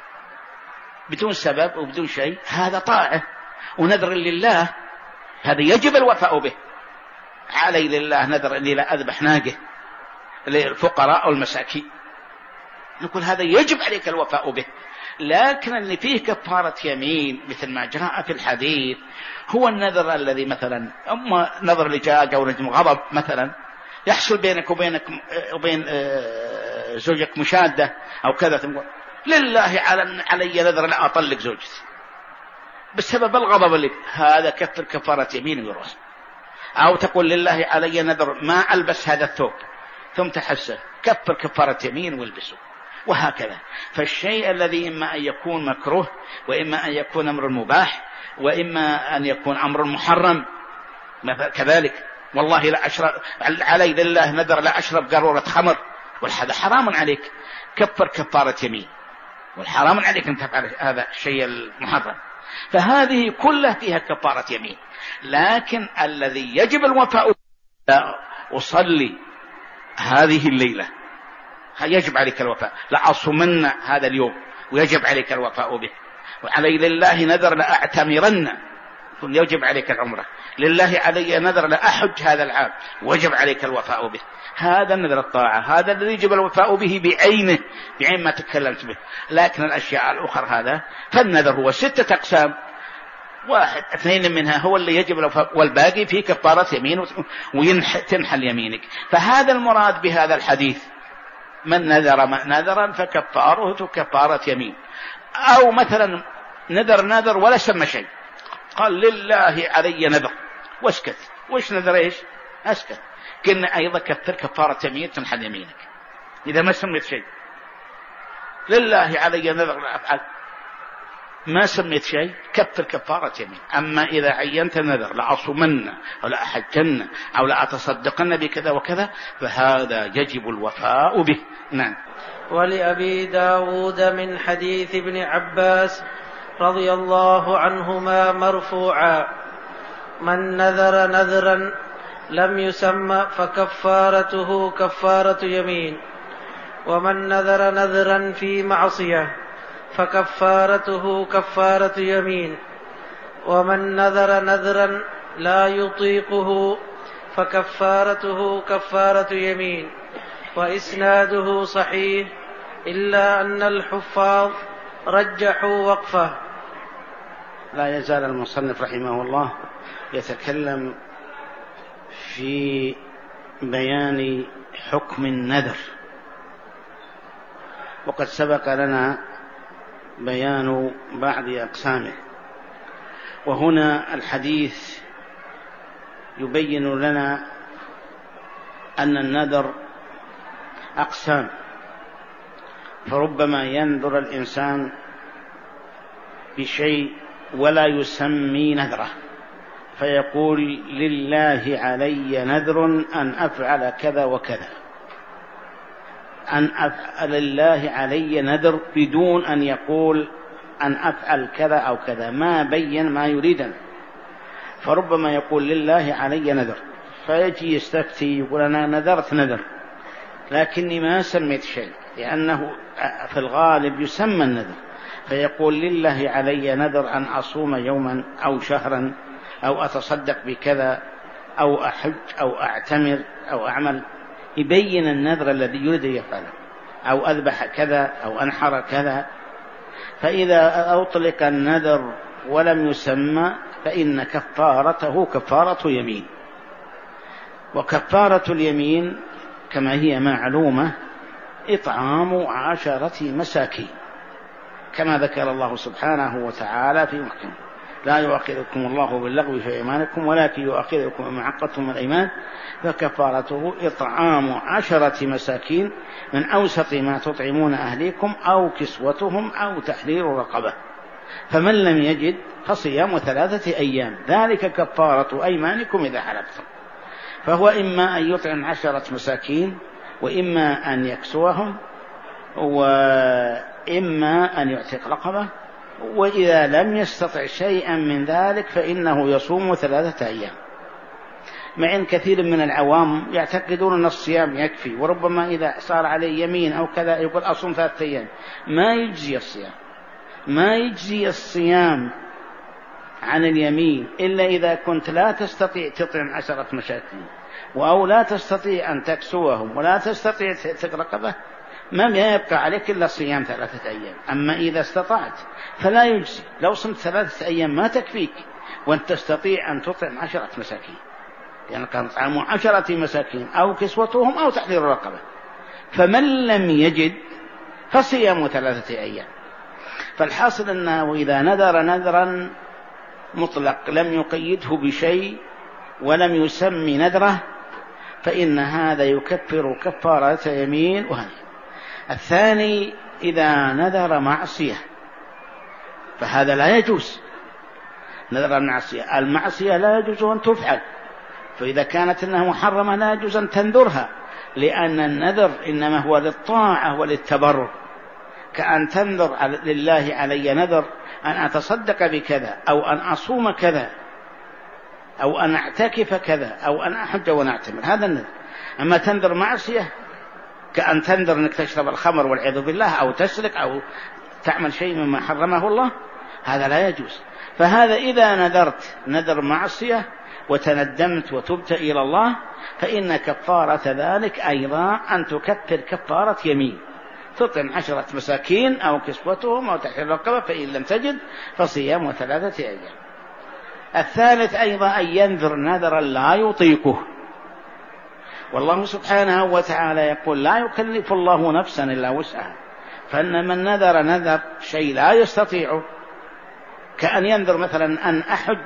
بدون سبب وبدون شيء، هذا طاعة ونذر لله، هذا يجب الوفاء به. علي لله نذر أني لا أذبح ناقة للفقراء أو المساكين، نقول هذا يجب عليك الوفاء به. لكن اللي فيه كفارة يمين مثل ما جاء في الحديث هو النذر الذي مثلا أما نذر لجاج أو نجم غضب مثلا يحصل بينك وبين زوجك مشادة أو كذا، تقول لله علي نذر لا أطلق زوجتي بسبب الغضب اللي هذا كفر كفارة يمين ويروح. أو تقول لله علي نذر ما ألبس هذا الثوب ثم تحسه، كفر كفارة يمين والبسه، وهكذا. فالشيء الذي إما أن يكون مكروه وإما أن يكون أمر مباح وإما أن يكون أمر محرم كذلك. والله لا أشرب علي لله نذر لا أشرب قارورة خمر، والهذا حرام عليك، كفر كفارة يمين، والحرام عليك أن تفعل هذا الشيء المحرم. فهذه كلها فيها كفارة يمين. لكن الذي يجب الوفاء أصلي هذه الليلة يجب عليك الوفاء، لا أصومن هذا اليوم ويجب عليك الوفاء به. وعلي لله نذر لأعتمرن يجب عليك العمرة. لله علي نذر لأحج هذا العام ويجب عليك الوفاء به. هذا النذر الطاعة، هذا الذي يجب الوفاء به بعينه، بعين ما تكلمت به. لكن الأشياء الأخرى هذا فالنذر هو 6 أقسام، 1 2 منها هو اللي يجب الوفاء، والباقي فيه كفارة يمين وتنحل يمينك. فهذا المراد بهذا الحديث، من نذر نذرا فكفاره كفارة يمين. أو مثلا نذر ولا سمى شيء، قال لله علي نذر واسكت، وش نذر ايش؟ اسكت. كنا أيضا كفر كفارة يمين تنحل يمينك إذا ما سميت شيء. لله علي نذر لا أفعل، ما سميت شيء، كفر كفارة يمين. أما إذا عينت نذر لأصومن أو لأحجن أو لأتصدقن بكذا وكذا فهذا يجب الوفاء به. نعم. ولأبي داود من حديث ابن عباس رضي الله عنهما مرفوعا: من نذر نذرا لم يسمى فكفارته كفارة يمين، ومن نذر نذرا في معصية فكفارته كفارة يمين، ومن نذر نذرا لا يطيقه فكفارته كفارة يمين. وإسناده صحيح إلا أن الحفاظ رجحوا وقفه. لا يزال المصنف رحمه الله يتكلم في بيان حكم النذر، وقد سبق لنا بيان بعض أقسامه، وهنا الحديث يبين لنا أن النذر أقسام، فربما ينذر الإنسان بشيء ولا يسمي نذره، فيقول لله علي نذر أن أفعل كذا وكذا، أن أفعل لله علي نذر بدون أن يقول أن أفعل كذا أو كذا، ما بين ما يريد. فربما يقول لله علي نذر، فيجي يستفتي يقول أنا نذرت نذر لكني ما سميت شيء، لأنه في الغالب يسمى النذر، فيقول لله علي نذر أن أصوم يوما أو شهرا أو أتصدق بكذا أو أحج أو أعتمر أو أعمل، يبين النذر الذي يريد يفعله، أو أذبح كذا أو أنحر كذا. فإذا أطلق النذر ولم يسمى فإن كفارته كفارة يمين. وكفارة اليمين كما هي معلومة إطعام 10 مساكين، كما ذكر الله سبحانه وتعالى في محكم: لا يؤاخذكم الله باللغو في أيمانكم ولكن يؤاخذكم بما عقدتم الأيمان فكفارته إطعام 10 مساكين من أوسط ما تطعمون أهليكم أو كسوتهم أو تحرير رقبة، فمن لم يجد فصيام 3 أيام ذلك كفارة أيمانكم إذا حلفتم. فهو إما أن يطعم 10 مساكين، وإما أن يكسوهم، وإما أن يعتق رقبة، وإذا لم يستطع شيئا من ذلك فإنه يصوم 3 أيام. مع أن كثير من العوام يعتقدون أن الصيام يكفي، وربما إذا صار عليه يمين أو كذا يقول أصوم 3 أيام. ما يجزي الصيام، ما يجزي الصيام عن اليمين إلا إذا كنت لا تستطيع تطعم 10 مساكين، أو لا تستطيع أن تكسوهم، ولا تستطيع تقرقبه، ما يبقى عليك إلا صيام 3 أيام. أما إذا استطعت فلا يجزي. لو صمت 3 أيام ما تكفيك وأنت تستطيع أن تطعم 10 مساكين، يعني كان طعام 10 مساكين أو كسوتهم أو تحرير رقبة. فمن لم يجد فصيام 3 أيام. فالحاصل أنه إذا نذر نذرا مطلق لم يقيده بشيء ولم يسمي نذره فإن هذا يكفر كفارة يمين وهي. الثاني إذا نذر معصية فهذا لا يجوز. نذر المعصية، المعصية لا يجوز أن تفعل، فإذا كانت أنها محرمة لا يجوز أن تنذرها، لأن النذر إنما هو للطاعة وللتبرك. كأن تنذر لله علي نذر أن أتصدق بكذا، أو أن أصوم كذا، أو أن أعتكف كذا، أو أن أحج ونعتمر، هذا النذر. أما تنذر معصية كأن تنذر أنك تشرب الخمر والعياذ بالله، أو تسرق، أو تعمل شيء مما حرمه الله، هذا لا يجوز. فهذا إذا نذرت نذر معصية وتندمت وتبت إلى الله فإن كفارة ذلك أيضا أن تكفر كفارة يمين، تطعم 10 مساكين أو كسوتهم أو تحرير رقبة، فإن لم تجد فصيام 3 أيام. الثالث أيضا أن ينذر نذرا لا يطيقه، والله سبحانه وتعالى يقول لا يكلف الله نفسا إلا وسعها. فإن من نذر شيء لا يستطيعه، كأن ينذر مثلا أن أحج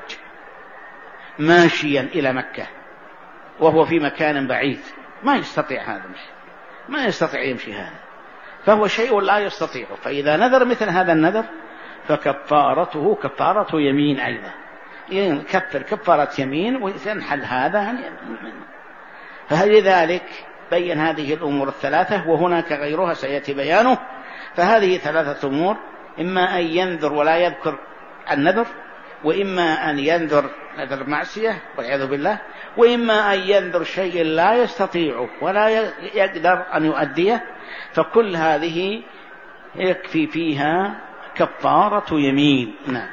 ماشيا إلى مكة وهو في مكان بعيد، ما يستطيع هذا، ما يستطيع يمشي هذا، فهو شيء لا يستطيعه. فإذا نذر مثل هذا النذر فكفارته كفارة يمين أيضا، يكفر كفارة يمين وينحل هذا. فلذلك بين هذه الأمور الثلاثة، وهناك غيرها سيأتي بيانه. فهذه 3 أمور: إما أن ينذر ولا يذكر النذر، وإما أن ينذر نذر معصية والعياذ بالله، وإما أن ينذر شيء لا يستطيعه ولا يقدر أن يؤديه، فكل هذه يكفي فيها كفارة يمين. نعم.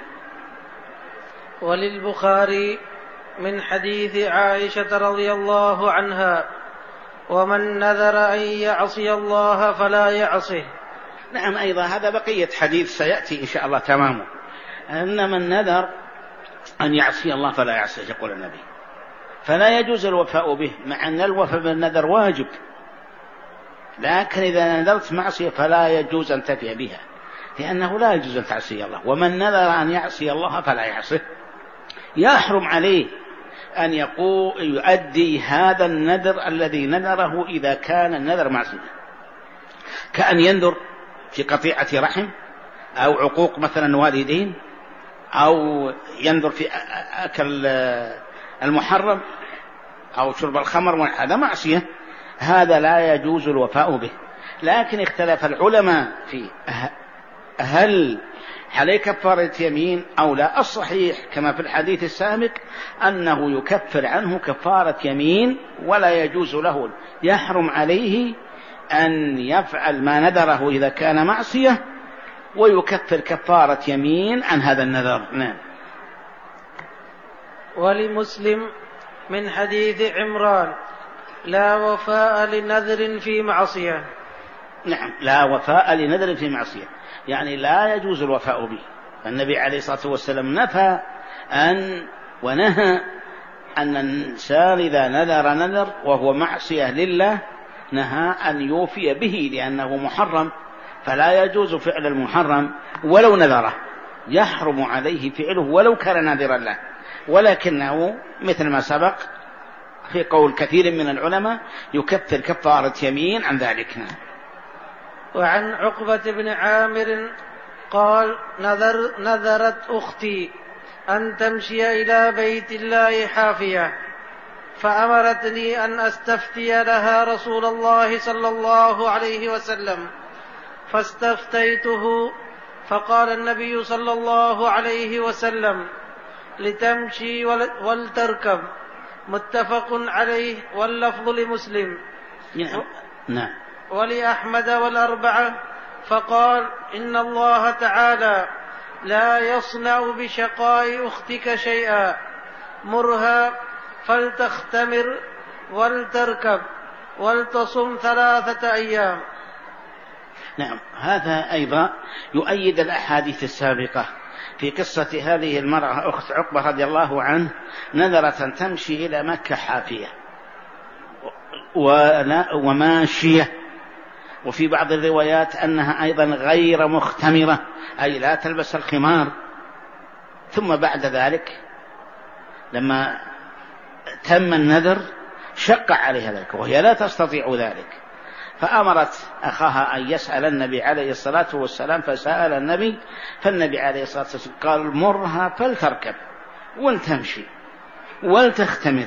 وللبخاري من حديث عائشة رضي الله عنها: ومن نذر أن يعصي الله فلا يعصه. نعم، أيضا هذا بقية حديث سيأتي إن شاء الله تمامه، أن من نذر أن يعصي الله فلا يعصيه، يقول النبي، فلا يجوز الوفاء به، مع أن الوفاء بالنذر واجب، لكن إذا نذرت معصية فلا يجوز أن تفي بها، لأنه لا يجوز أن تعصي الله. ومن نذر أن يعصي الله فلا يعصيه، يحرم عليه أن يؤدي هذا النذر الذي نذره إذا كان النذر معصية، كأن ينذر في قطيعة رحم، أو عقوق مثلا والدين، أو ينذر في أكل المحرم، أو شرب الخمر، هذا معصية، هذا لا يجوز الوفاء به. لكن اختلف العلماء في هل عليه كفارة يمين أو لا. الصحيح كما في الحديث السابق أنه يكفر عنه كفارة يمين، ولا يجوز له، يحرم عليه أن يفعل ما نذره إذا كان معصية، ويكفر كفارة يمين عن هذا النذر. نعم. ولمسلم من حديث عمران: لا وفاء لنذر في معصية. نعم، لا وفاء لنذر في معصية، يعني لا يجوز الوفاء به. النبي عليه الصلاة والسلام نفى ونهى أن الإنسان إذا نذر وهو معصية لله نهى أن يوفي به، لأنه محرم، فلا يجوز فعل المحرم ولو نذره، يحرم عليه فعله ولو كان ناذرا له، ولكنه مثل ما سبق في قول كثير من العلماء يكفر كفارة يمين عن ذلك. وعن عقبة بن عامر قال: نذرت أختي أن تمشي إلى بيت الله حافية، فأمرتني أن أستفتي لها رسول الله صلى الله عليه وسلم، فاستفتيته فقال النبي صلى الله عليه وسلم: لتمشي ولتركب. متفق عليه، واللفظ لمسلم. نعم. ولأحمد والأربعة. فقال: إن الله تعالى لا يصنع بشقاء أختك شيئا، مرها فلتختمر ولتركب ولتصم 3 أيام. نعم، هذا أيضا يؤيد الأحاديث السابقة في قصة هذه المرأة أخت عقبة رضي الله عنه، نذرت أن تمشي إلى مكة حافية وماشية، وفي بعض الروايات أنها أيضا غير مختمرة، أي لا تلبس الخمار. ثم بعد ذلك لما تم النذر شق عليها ذلك وهي لا تستطيع ذلك، فأمرت أخاها أن يسأل النبي عليه الصلاة والسلام، فسأل النبي، فالنبي عليه الصلاة والسلام قال: مرها فلتركب ولتمشي ولتختمر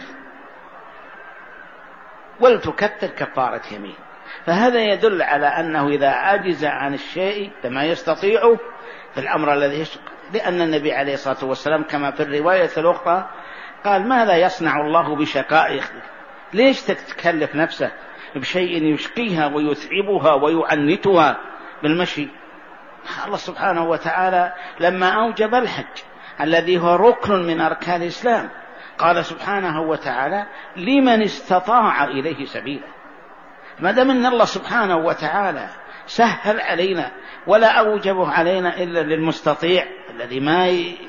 ولتكفر كفارة يمين. فهذا يدل على أنه إذا عجز عن الشيء لما يستطيعه في الأمر الذي يشق، لأن النبي عليه الصلاة والسلام كما في الرواية الأخرى قال: ماذا يصنع الله بشقاء أختك؟ ليش تكلف نفسه بشيء يشقيها ويتعبها ويعنتها بالمشي؟ الله سبحانه وتعالى لما أوجب الحج الذي هو ركن من أركان الإسلام قال سبحانه وتعالى: لمن استطاع إليه سبيلا. ما دام أن الله سبحانه وتعالى سهل علينا ولا أوجبه علينا إلا للمستطيع الذي ما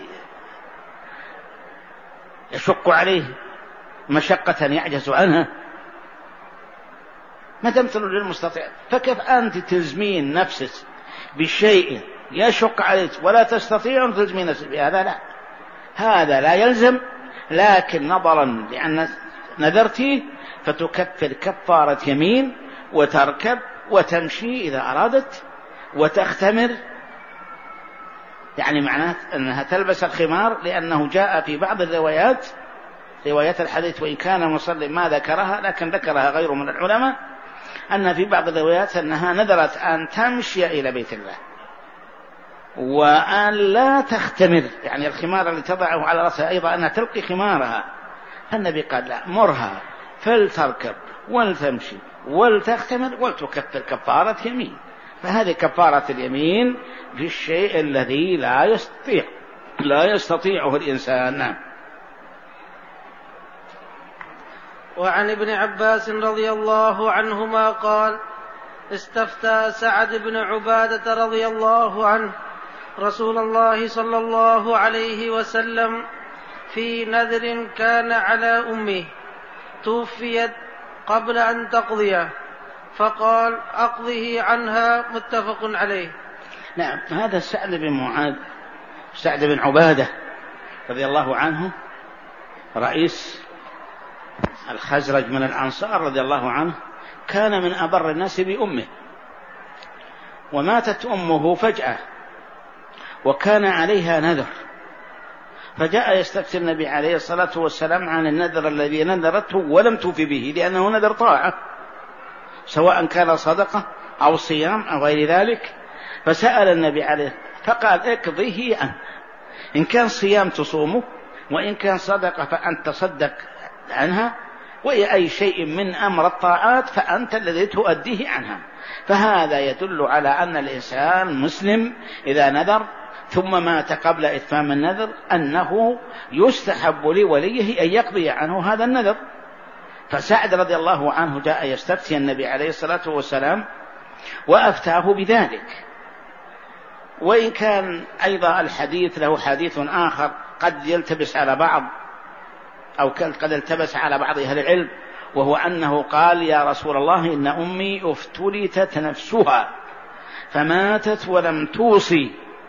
يشق عليه مشقة يعجز عنها، ما تمثل للمستطيع، فكيف أنت تلزمين نفسك بشيء يشق عليك ولا تستطيع أن تلزمين نفسك بهذا؟ لا، هذا لا يلزم، لكن نظرا لأن نذرتي فتكفر كفارة يمين وتركب وتمشي إذا أرادت وتختمر، يعني معناه أنها تلبس الخمار، لأنه جاء في بعض الروايات روايات الحديث وإن كان مسلم ما ذكرها لكن ذكرها غير من العلماء أن في بعض الروايات أنها نذرت أن تمشي إلى بيت الله وأن لا تختمر، يعني الخمار اللي تضعه على رأسها أيضا أنها تلقي خمارها. فالنبي قال: لا، مرها فلتركب ولتمشي ولتختمر ولتكفر كفارة يمين. فهذه كفارة اليمين في الشيء الذي لا يستطيعه الإنسان. نعم. وعن ابن عباس رضي الله عنهما قال: استفتى سعد بن عبادة رضي الله عنه رسول الله صلى الله عليه وسلم في نذر كان على أمه توفيت قبل أن تقضيه، فقال: أقضه عنها. متفق عليه. نعم، هذا سعد بن عبادة رضي الله عنه رئيس الخزرج من الأنصار رضي الله عنه، كان من أبر الناس بأمه، وماتت أمه فجأة وكان عليها نذر، فجاء يستفتي النبي عليه الصلاة والسلام عن النذر الذي نذرته ولم توفي به، لأنه نذر طاعة سواء كان صدقة أو صيام أو غير ذلك. فسأل النبي عليه فقال: اقضيه عنه، إن كان صيام تصومه، وإن كان صدقة فأنت تصدق عنها، وأي شيء من أمر الطاعات فأنت الذي تؤديه عنها. فهذا يدل على أن الإنسان مسلم إذا نذر ثم مات قبل إتمام النذر أنه يستحب لوليه أن يقضي عنه هذا النذر. فسعد رضي الله عنه جاء يستفتي النبي عليه الصلاة والسلام وأفتاه بذلك. وإن كان أيضا الحديث له حديث آخر قد يلتبس على بعض أو قد التبس على بعض أهل العلم، وهو أنه قال: يا رسول الله، إن أمي افتلتت نفسها فماتت ولم توصي،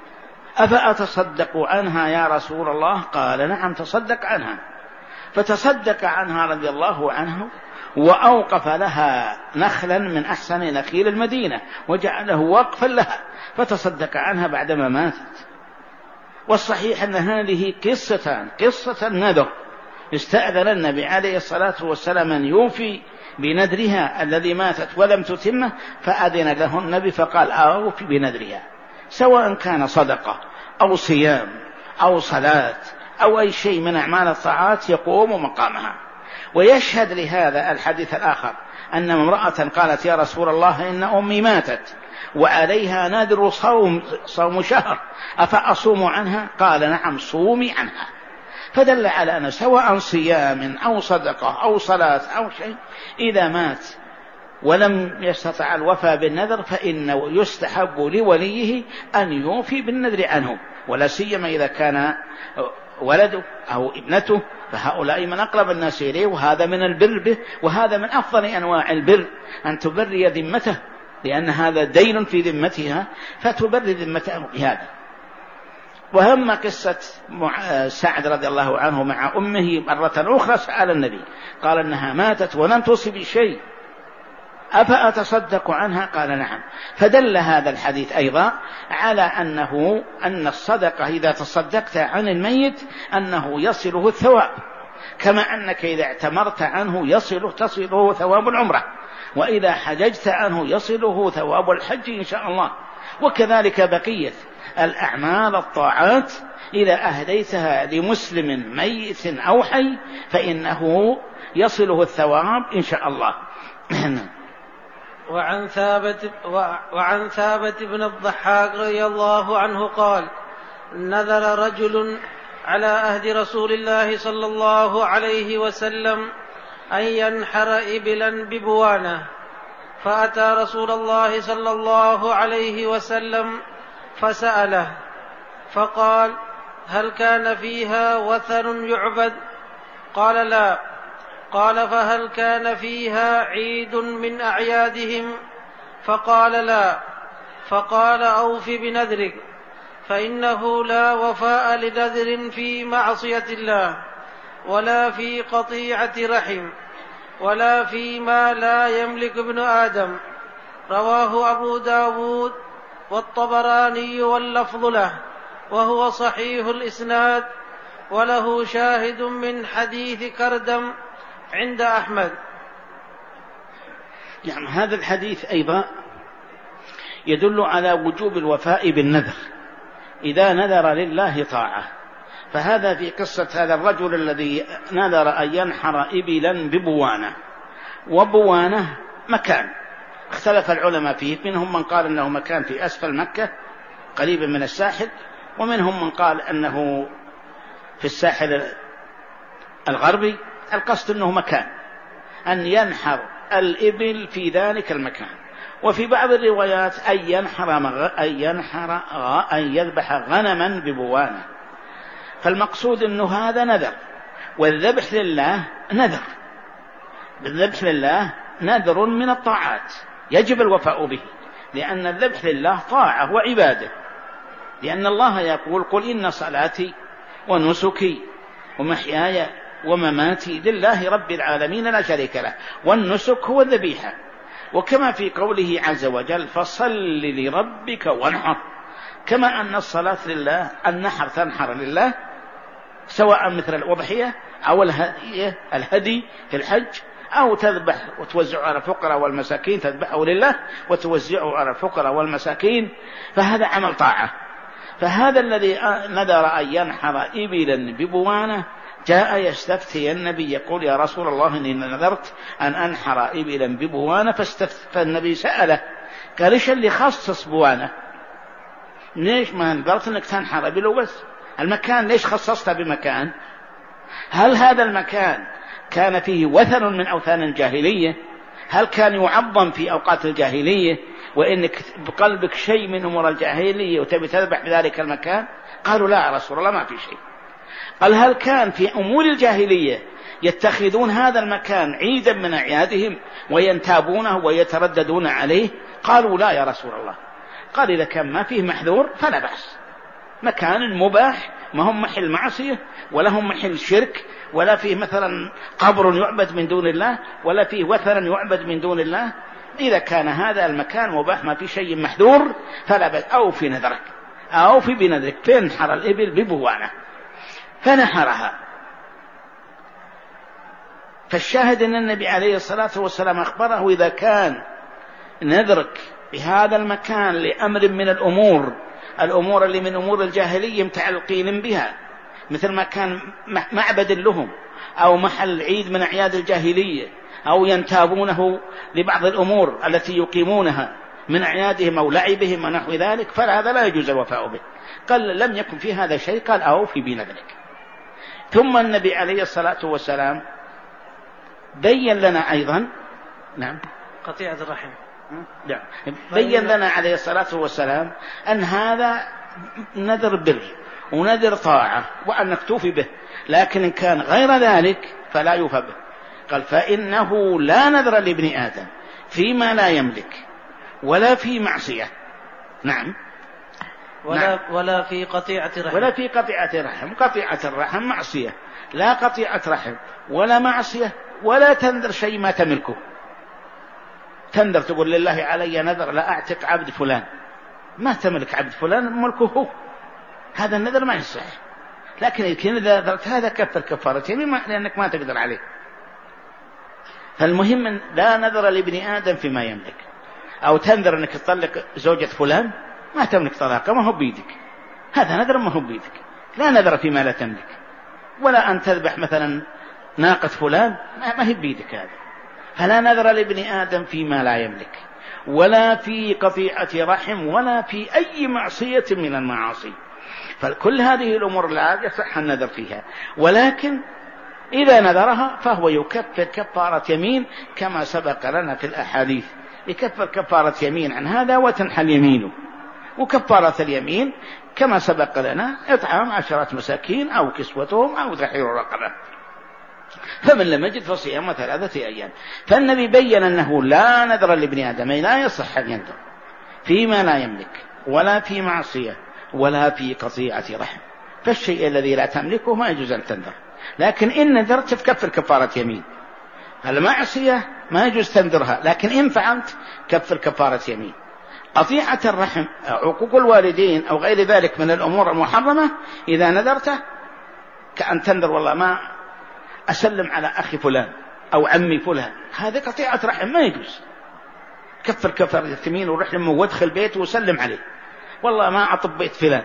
أفأتصدق عنها يا رسول الله؟ قال: نعم، تصدق عنها. فتصدق عنها رضي الله عنه وأوقف لها نخلا من أحسن نخيل المدينة وجعله وقفا لها، فتصدق عنها بعدما ماتت. والصحيح أن هذه قصة النذر استأذن النبي عليه الصلاة والسلام أن يوفي بنذرها الذي ماتت ولم تتمه، فأذن له النبي فقال: أوفي بنذرها، سواء كان صدقة أو صيام أو صلاة أو أي شيء من أعمال الطاعات يقوم مقامها. ويشهد لهذا الحديث الآخر أن امرأة قالت يا رسول الله إن أمي ماتت وعليها نذر صوم شهر أفأصوم عنها؟ قال نعم صومي عنها. فدل على أن سواء صيام أو صدقة أو صلاة أو شيء إذا مات ولم يستطع الوفاء بالنذر فإنه يستحب لوليه أن يوفي بالنذر عنه، ولا سيما إذا كان ولده أو ابنته، فهؤلاء من أقرب الناس إليه، وهذا من البر به، وهذا من أفضل أنواع البر أن تبري ذمته، لأن هذا دين في ذمتها فتبري ذمته بهذا. وهم قصة سعد رضي الله عنه مع أمه مرة أخرى سأل النبي قال إنها ماتت ولم تصب شيء أفأتصدق عنها؟ قال نعم. فدل هذا الحديث أيضا على أن الصدقة إذا تصدقت عن الميت أنه يصله الثواب، كما أنك إذا اعتمرت عنه تصله ثواب العمرة، وإذا حججت عنه يصله ثواب الحج إن شاء الله. وكذلك بقية الأعمال الطاعات إذا أهديتها لمسلم ميت أو حي فإنه يصله الثواب إن شاء الله. وعن ثابت بن الضحاك رضي الله عنه قال نذر رجل على عهد رسول الله صلى الله عليه وسلم أن ينحر إبلا ببوانة، فأتى رسول الله صلى الله عليه وسلم فسأله فقال هل كان فيها وثن يعبد؟ قال لا. قال فهل كان فيها عيد من أعيادهم؟ فقال لا. فقال أوف بنذرك، فإنه لا وفاء لنذر في معصية الله ولا في قطيعة رحم ولا فيما لا يملك ابن آدم. رواه أبو داود والطبراني واللفظ له، وهو صحيح الإسناد، وله شاهد من حديث كردم عند أحمد. يعني هذا الحديث أيضا يدل على وجوب الوفاء بالنذر إذا نذر لله طاعة. فهذا في قصة هذا الرجل الذي نذر أن ينحر إبلا ببوانة، وبوانة مكان اختلف العلماء فيه، منهم من قال أنه مكان في أسفل مكة قريبا من الساحل، ومنهم من قال أنه في الساحل الغربي. القصد أنه مكان أن ينحر الإبل في ذلك المكان. وفي بعض الروايات أن يذبح غنما ببوانة. فالمقصود أنه هذا نذر، والذبح لله نذر، الذبح لله نذر من الطاعات يجب الوفاء به، لأن الذبح لله طاعة وعبادة، لأن الله يقول قل إن صلاتي ونسكي ومحياي ومماتي لله رب العالمين لا شريك له، والنسك هو الذبيحة. وكما في قوله عز وجل فصل لربك وانحر، كما أن الصلاة لله النحر تنحر لله، سواء مثل الأضحية أو الهدي في الحج، أو تذبح وتوزع على الفقراء والمساكين، تذبحه لله وتوزعه على الفقراء والمساكين، فهذا عمل طاعة. فهذا الذي نذر أن ينحر إبلا ببوانة جاء يستفتي النبي يقول يا رسول الله إني نذرت أن أنحر إبلا ببوانة، فالنبي سأله قال إيش اللي خصص بوانة؟ ليش ما نذرت أنك تنحر إبل وبس؟ المكان ليش خصصته بمكان؟ هل هذا المكان كان فيه وثن من أوثان الجاهلية؟ هل كان يعظم في أوقات الجاهلية وإنك بقلبك شيء من أمور الجاهلية وتبي تذبح بذلك المكان؟ قالوا لا يا رسول الله ما في شيء. قال هل كان في أمور الجاهلية يتخذون هذا المكان عيدا من أعيادهم وينتابونه ويترددون عليه؟ قالوا لا يا رسول الله. قال إذا كان ما فيه محذور فلا بأس، مكان مباح، ما هم محل معصية ولا هم محل شرك، ولا فيه مثلا قبر يعبد من دون الله ولا فيه وثن يعبد من دون الله. إذا كان هذا المكان مباح ما في شيء محذور فلا بأس. أو في نذرك أو في بنذرك تنحر الإبل ببوانة، فنحرها. فالشاهد أن النبي عليه الصلاة والسلام أخبره إذا كان نذرك بهذا المكان لأمر من الأمور الأمور اللي من أمور الجاهلية متعلقين بها، مثل ما كان معبد لهم أو محل عيد من أعياد الجاهلية، أو ينتابونه لبعض الأمور التي يقيمونها من أعيادهم أو لعبهم ونحو ذلك، فهذا لا يجوز الوفاء به. قال لم يكن في هذا شيء، قال أوفي بنذرك. ثم النبي عليه الصلاة والسلام بين لنا أيضا قطيعة الرحم، بين لنا عليه الصلاة والسلام أن هذا نذر بر ونذر طاعة وأنك توفي به، لكن إن كان غير ذلك فلا يوفى به. قال فإنه لا نذر لابن آدم فيما لا يملك ولا في معصية. ولا في قطيعة رحم، ولا في قطيعة رحم. قطيعة الرحم معصية، لا قطيعة رحم ولا معصية ولا تنذر شيء ما تملكه. تنذر تقول لله علي نذر لا أعتق عبد فلان، ما تملك عبد فلان، ملكه هو، هذا النذر ما يصح. لكن إذا نذرت هذا كفر كفارة يمين لأنك ما تقدر عليه. فالمهم لا نذر لابن آدم فيما يملك. أو تنذر أنك تطلق زوجة فلان، ما تملك طلاقه، ما هو بيدك، هذا نذر ما هو بيدك. لا نذر فيما لا تملك. ولا أن تذبح مثلا ناقة فلان، ما هي بيدك هذا. فلا نذر لابن آدم فيما لا يملك ولا في قطيعة رحم ولا في أي معصية من المعاصي. فكل هذه الأمور لا يصح النذر فيها، ولكن إذا نذرها فهو يكفر كفارة يمين كما سبق لنا في الأحاديث. يكفر كفارة يمين عن هذا وتنحل يمينه. وكفارة اليمين كما سبق لنا إطعام 10 مساكين أو كسوتهم أو تحرير رقبة، فمن لم يجد فصيام 3 أيام. فالنبي بين أنه لا نذر لابن آدم، لا يصح أن ينذر فيما لا يملك ولا في معصية ولا في قطيعة رحم. فالشيء الذي لا تملكه ما يجوز أن تنذر، لكن إن نذرت تكفر كفارة يمين. المعصية ما يجوز تنذرها، لكن إن فعلت كفر كفارة يمين. قطيعة الرحم، عقوق الوالدين أو غير ذلك من الأمور المحرمة، إذا نذرته كأن تنذر والله ما أسلم على أخي فلان أو عمي فلان، هذا قطيعة رحم ما يجوز. كفر كفارة يمين ورحم وادخل بيته وسلم عليه، والله ما أطب بيت فلان،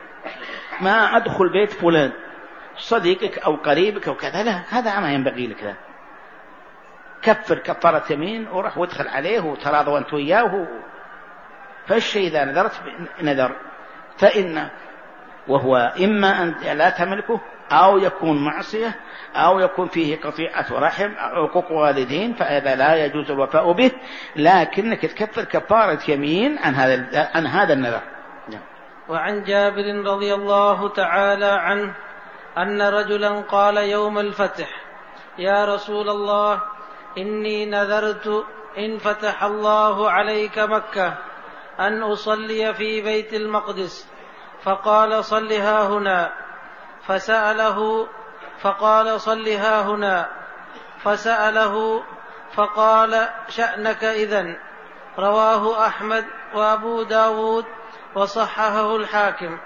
ما أدخل بيت فلان صديقك أو قريبك أو كذا، لا، هذا ما ينبغي لك. ذا كفر كفارة يمين ورح وادخل عليه وتراضوا أنت وياه. فالشيء إذا نذرت نذر فإن وهو إما أن لا تملكه أو يكون معصية أو يكون فيه قطيعة رحم أو عقوق والدين، فهذا لا يجوز الوفاء به، لكنك تكفر كفارة يمين عن هذا النذر. وعن جابر رضي الله تعالى عنه أن رجلا قال يوم الفتح: يا رسول الله، إني نذرت إن فتح الله عليك مكة أن أصلي في بيت المقدس، فقال صلها هنا. فسأله فقال صلها هنا. فسأله فقال شأنك إذن. رواه أحمد وأبو داود وصححه الحاكم.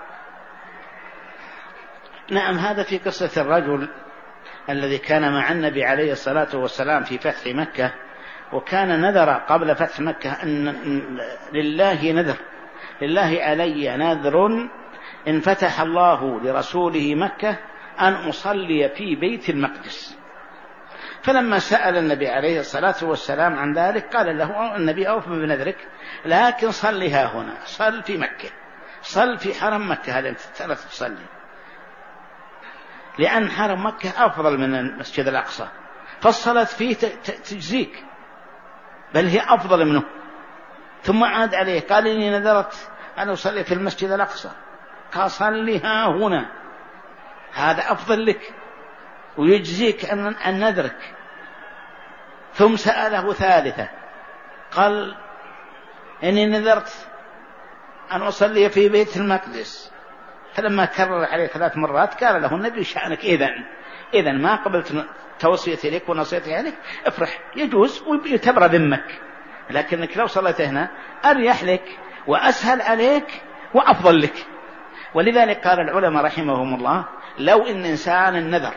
نعم، هذا في قصة الرجل الذي كان مع النبي عليه الصلاة والسلام في فتح مكة، وكان نذر قبل فتح مكة أن لله نذر، لله علي نذر إن فتح الله لرسوله مكة أن أصلي في بيت المقدس. فلما سأل النبي عليه الصلاة والسلام عن ذلك قال له النبي: أوف بنذرك، لكن صلها هنا، صل في مكة، صل في حرم مكة، هذا أنت تصلي، لأن حرم مكة أفضل من المسجد الأقصى، فالصلاة فيه تجزيك، بل هي أفضل منه. ثم عاد عليه قال: إني نذرت أن أصلي في المسجد الأقصى، قال: صلها هنا، هذا أفضل لك ويجزيك أن نذرك. ثم سأله ثالثة قال: إني نذرت أن أصلي في بيت المقدس. فلما كرر عليه 3 مرات قال له النبي: شأنك إذن ما قبلت توصيتي لك ونصيتي عليك، افرح، يجوز ويعتبر ذمك، لكنك لو صليت هنا أريح لك وأسهل عليك وأفضل لك. ولذلك قال العلماء رحمهم الله: لو إن إنسان النذر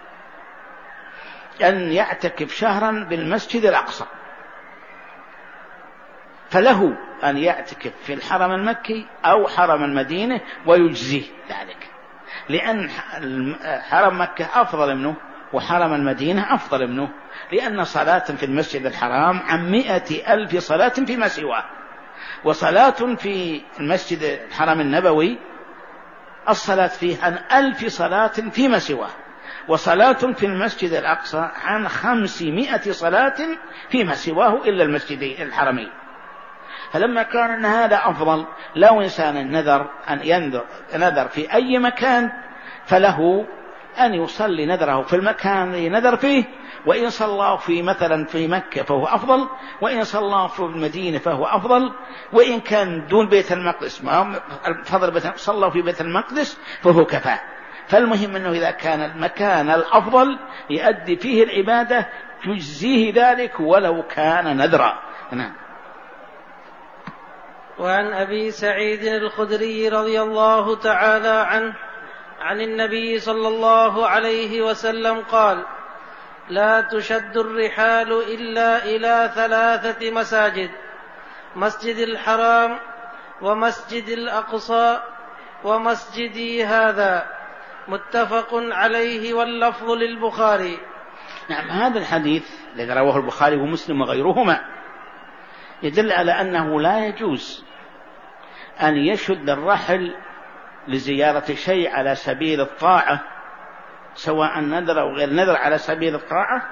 أن يعتكف شهرا بالمسجد الأقصى، فله أن يعتكف في الحرم المكي أو حرم المدينة ويجزيه ذلك، لأن حرم مكة أفضل منه وحرم المدينة أفضل منه، لأن صلاة في المسجد الحرام عن 100,000 صلاة فيما سواه، وصلاة في المسجد الحرم النبوي الصلاة فيه عن 1000 صلاة فيما سواه، وصلاة في المسجد الأقصى عن 500 صلاة فيما سواه إلا المسجد الحرمين. فلما كان أن هذا أفضل، لو إنسان نذر أن نذر في أي مكان فله أن يصلي نذره في المكان الذي نذر فيه، وإن صلى في مثلا في مكة فهو أفضل، وإن صلى في المدينة فهو أفضل، وإن كان دون بيت المقدس فضل صلى في بيت المقدس فهو كفاه. فالمهم أنه إذا كان المكان الأفضل يؤدي فيه العبادة تجزيه ذلك ولو كان نذرا. نعم. وعن أبي سعيد الخدري رضي الله تعالى عنه عن النبي صلى الله عليه وسلم قال: لا تشد الرحال إلا إلى 3 مساجد: مسجد الحرام، ومسجد الأقصى، ومسجدي هذا. متفق عليه واللفظ للبخاري. نعم، هذا الحديث الذي رواه البخاري ومسلم وغيرهما يدل على أنه لا يجوز أن يشد الرحل لزيارة شيء على سبيل الطاعة، سواء نذر أو غير نذر على سبيل الطاعة،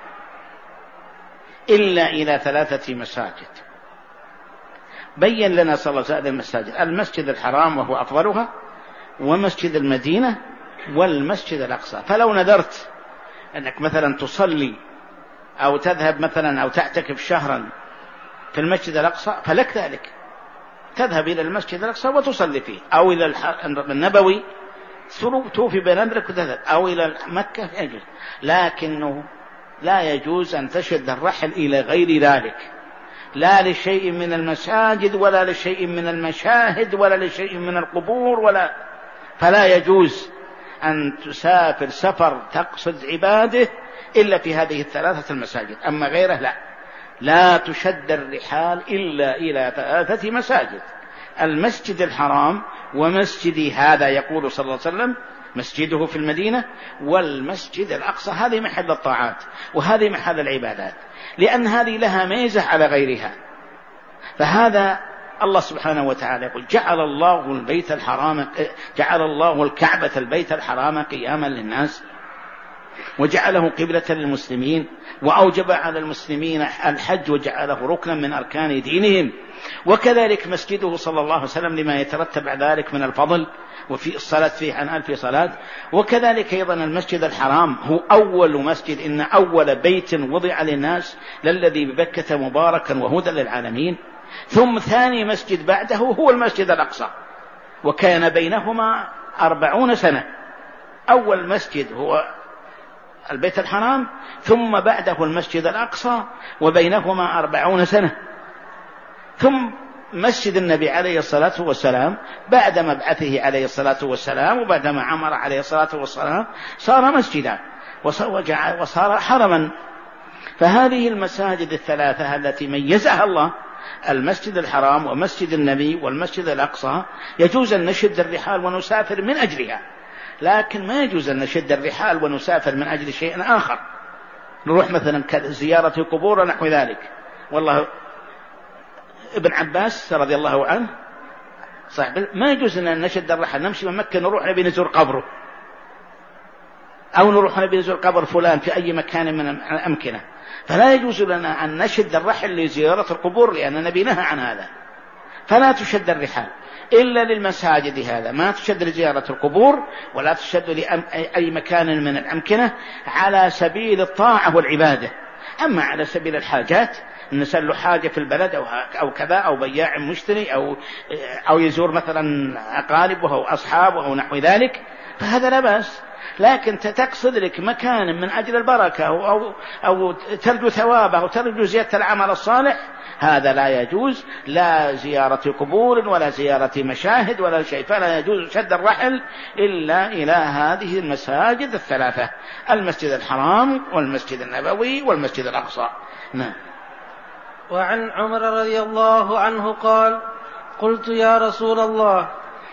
إلا إلى 3 مساجد. بين لنا صلى الله عليه وسلم المساجد: المسجد الحرام وهو أفضلها، ومسجد المدينة، والمسجد الأقصى. فلو نذرت أنك مثلا تصلي أو تذهب مثلا أو تعتكف شهرا في المسجد الأقصى فلك ذلك، تذهب إلى المسجد الأقصى وتصلي فيه، أو إلى النبوي توفي بنذرك وتذهب، أو إلى مكة يجوز. لكنه لا يجوز أن تشد الرحل إلى غير ذلك، لا لشيء من المساجد ولا لشيء من المشاهد ولا لشيء من القبور فلا يجوز أن تسافر سفر تقصد عباده إلا في هذه 3 المساجد. أما غيره لا تشد الرحال إلا إلى 3 مساجد: المسجد الحرام، ومسجدي هذا يقول صلى الله عليه وسلم مسجده في المدينة، والمسجد الأقصى. هذه محل الطاعات وهذه محل العبادات، لأن هذه لها ميزة على غيرها. فهذا الله سبحانه وتعالى يقول: جعل الله الكعبة البيت الحرام قياما للناس وجعله قبلة للمسلمين، وأوجب على المسلمين الحج وجعله ركنا من أركان دينهم، وكذلك مسجده صلى الله عليه وسلم لما يترتب على ذلك من الفضل، وفي الصلاة فيه عن 1000 صلاة. وكذلك أيضا المسجد الحرام هو أول مسجد، إن أول بيت وضع للناس للذي ببكة مباركا وهدى للعالمين. ثم ثاني مسجد بعده هو المسجد الأقصى، وكان بينهما 40 سنة. أول مسجد هو البيت الحرام، ثم بعده المسجد الأقصى، وبينهما 40 سنة. ثم مسجد النبي عليه الصلاة والسلام بعد مبعثه عليه الصلاة والسلام، وبعدما عمر عليه الصلاة والسلام صار مسجدا وصار حرما. فهذه المساجد 3 التي ميزها الله: المسجد الحرام ومسجد النبي والمسجد الأقصى، يجوز أن نشد الرحال ونسافر من أجلها، لكن ما يجوز أن نشد الرحال ونسافر من أجل شيء آخر، نروح مثلا زيارة قبور ونحو ذلك. والله ابن عباس رضي الله عنه صاحب ما يجوز أن نشد الرحال نمشي من مكة نروح نبي نزور قبره، أو نروح نبي نزور قبر فلان في أي مكان من الأمكنة. فلا يجوز لنا أن نشد الرحل لزيارة القبور، لأن النبي نهى عن هذا. فلا تشد الرحال إلا للمساجد هذا، ما تشد لزيارة القبور ولا تشد لأي مكان من الأمكنة على سبيل الطاعة والعبادة. أما على سبيل الحاجات، نسأل له حاجة في البلد أو كذا، أو بياع مشتري، أو يزور مثلا أقاربه أو أصحابه أو نحو ذلك، فهذا لا بأس. لكن تقصد لك مكان من أجل البركة أو ترجو ثوابه أو ترجو زيادة العمل الصالح، هذا لا يجوز، لا زيارة قبور ولا زيارة مشاهد ولا شيء. فلا يجوز شد الرحل إلا إلى هذه المساجد 3: المسجد الحرام والمسجد النبوي والمسجد الأقصى. نعم. وعن عمر رضي الله عنه قال: قلت يا رسول الله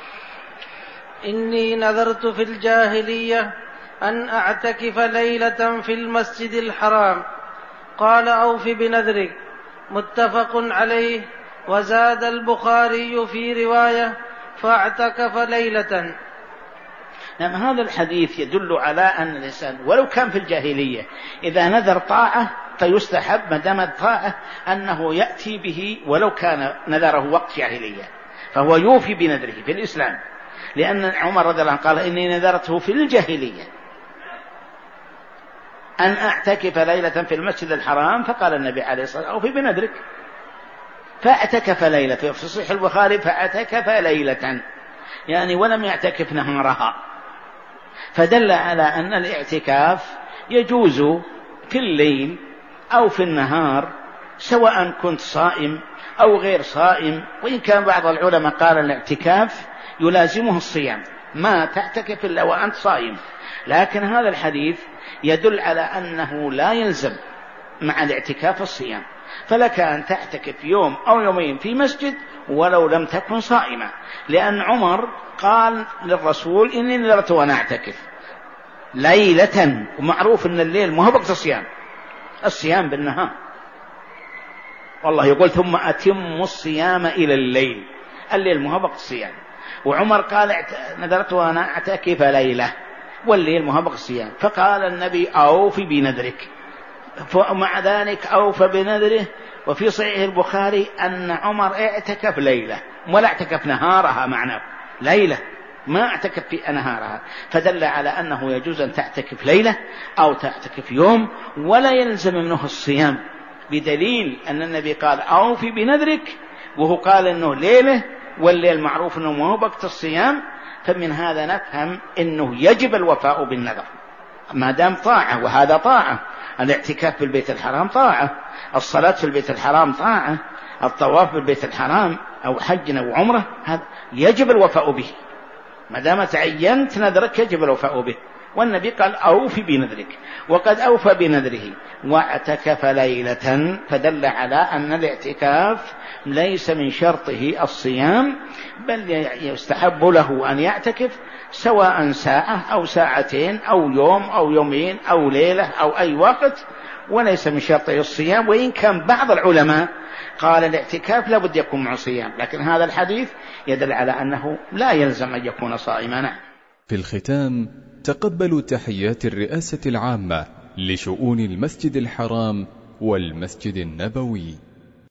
إني نذرت في الجاهلية أن أعتكف ليلة في المسجد الحرام، قال: أوف بنذرك. متفق عليه. وزاد البخاري في رواية: فاعتكف ليلة. نعم، هذا الحديث يدل على أن الإنسان ولو كان في الجاهلية إذا نذر طاعة فيستحب ما دامت طاعة أنه يأتي به ولو كان نذره وقت جاهلية، فهو يوفي بنذره في الإسلام، لأن عمر رضي الله عنه قال: إني نذرته في الجاهلية أن أعتكف ليلة في المسجد الحرام، فقال النبي عليه الصلاة والسلام: أوفي بنذرك. فاعتكف ليلة، في صحيح البخاري: فاعتكف ليلة، يعني ولم يعتكف نهارها، فدل على أن الاعتكاف يجوز في الليل أو في النهار، سواء كنت صائم أو غير صائم. وإن كان بعض العلماء قال الاعتكاف يلازمه الصيام، ما تعتكف إلا وأنت صائم، لكن هذا الحديث يدل على أنه لا يلزم مع الاعتكاف الصيام، فلك أن تعتكف يوم أو يومين في مسجد ولو لم تكن صائمة، لأن عمر قال للرسول: إني نذرت وأنا أعتكف ليلة، ومعروف أن الليل ما هو وقت الصيام بالنهار، والله يقول: ثم أتم الصيام إلى الليل، الليل ما هو وقت الصيام. وعمر قال: نذرت وأنا أعتكف ليلة، والليل ما هو وقت الصيام، فقال النبي: أوف بنذرك. ومع ذلك أوفى بنذره. وفي صحيح البخاري أن عمر اعتكف ليلة ولا اعتكف نهارها، معناه ليلة ما اعتكف في نهارها، فدل على أنه يجوز أن تعتكف ليلة أو تعتكف يوم ولا يلزم منه الصيام، بدليل أن النبي قال: أوفي بنذرك، وهو قال أنه ليلة، والليل معروف أنه ما هو وقت الصيام، فمن هذا نفهم أنه يجب الوفاء بالنذر ما دام طاعة، وهذا طاعة. الاعتكاف في البيت الحرام طاعة، الصلاة في البيت الحرام طاعة، الطواف في البيت الحرام أو حج أو عمرة هذا يجب الوفاء به، ما دام تعينت نذرك يجب الوفاء به. والنبي قال: أوفي بنذرك، وقد أوفى بنذره واعتكف ليلة، فدل على أن الاعتكاف ليس من شرطه الصيام، بل يستحب له أن يعتكف سواء ساعة أو ساعتين أو يوم أو يومين أو ليلة أو أي وقت، وليس من شرطه الصيام. وإن كان بعض العلماء قال الاعتكاف لابد يكون مع صيام، لكن هذا الحديث يدل على أنه لا يلزم أن يكون صائما. في الختام تقبلوا تحيات الرئاسة العامة لشؤون المسجد الحرام والمسجد النبوي.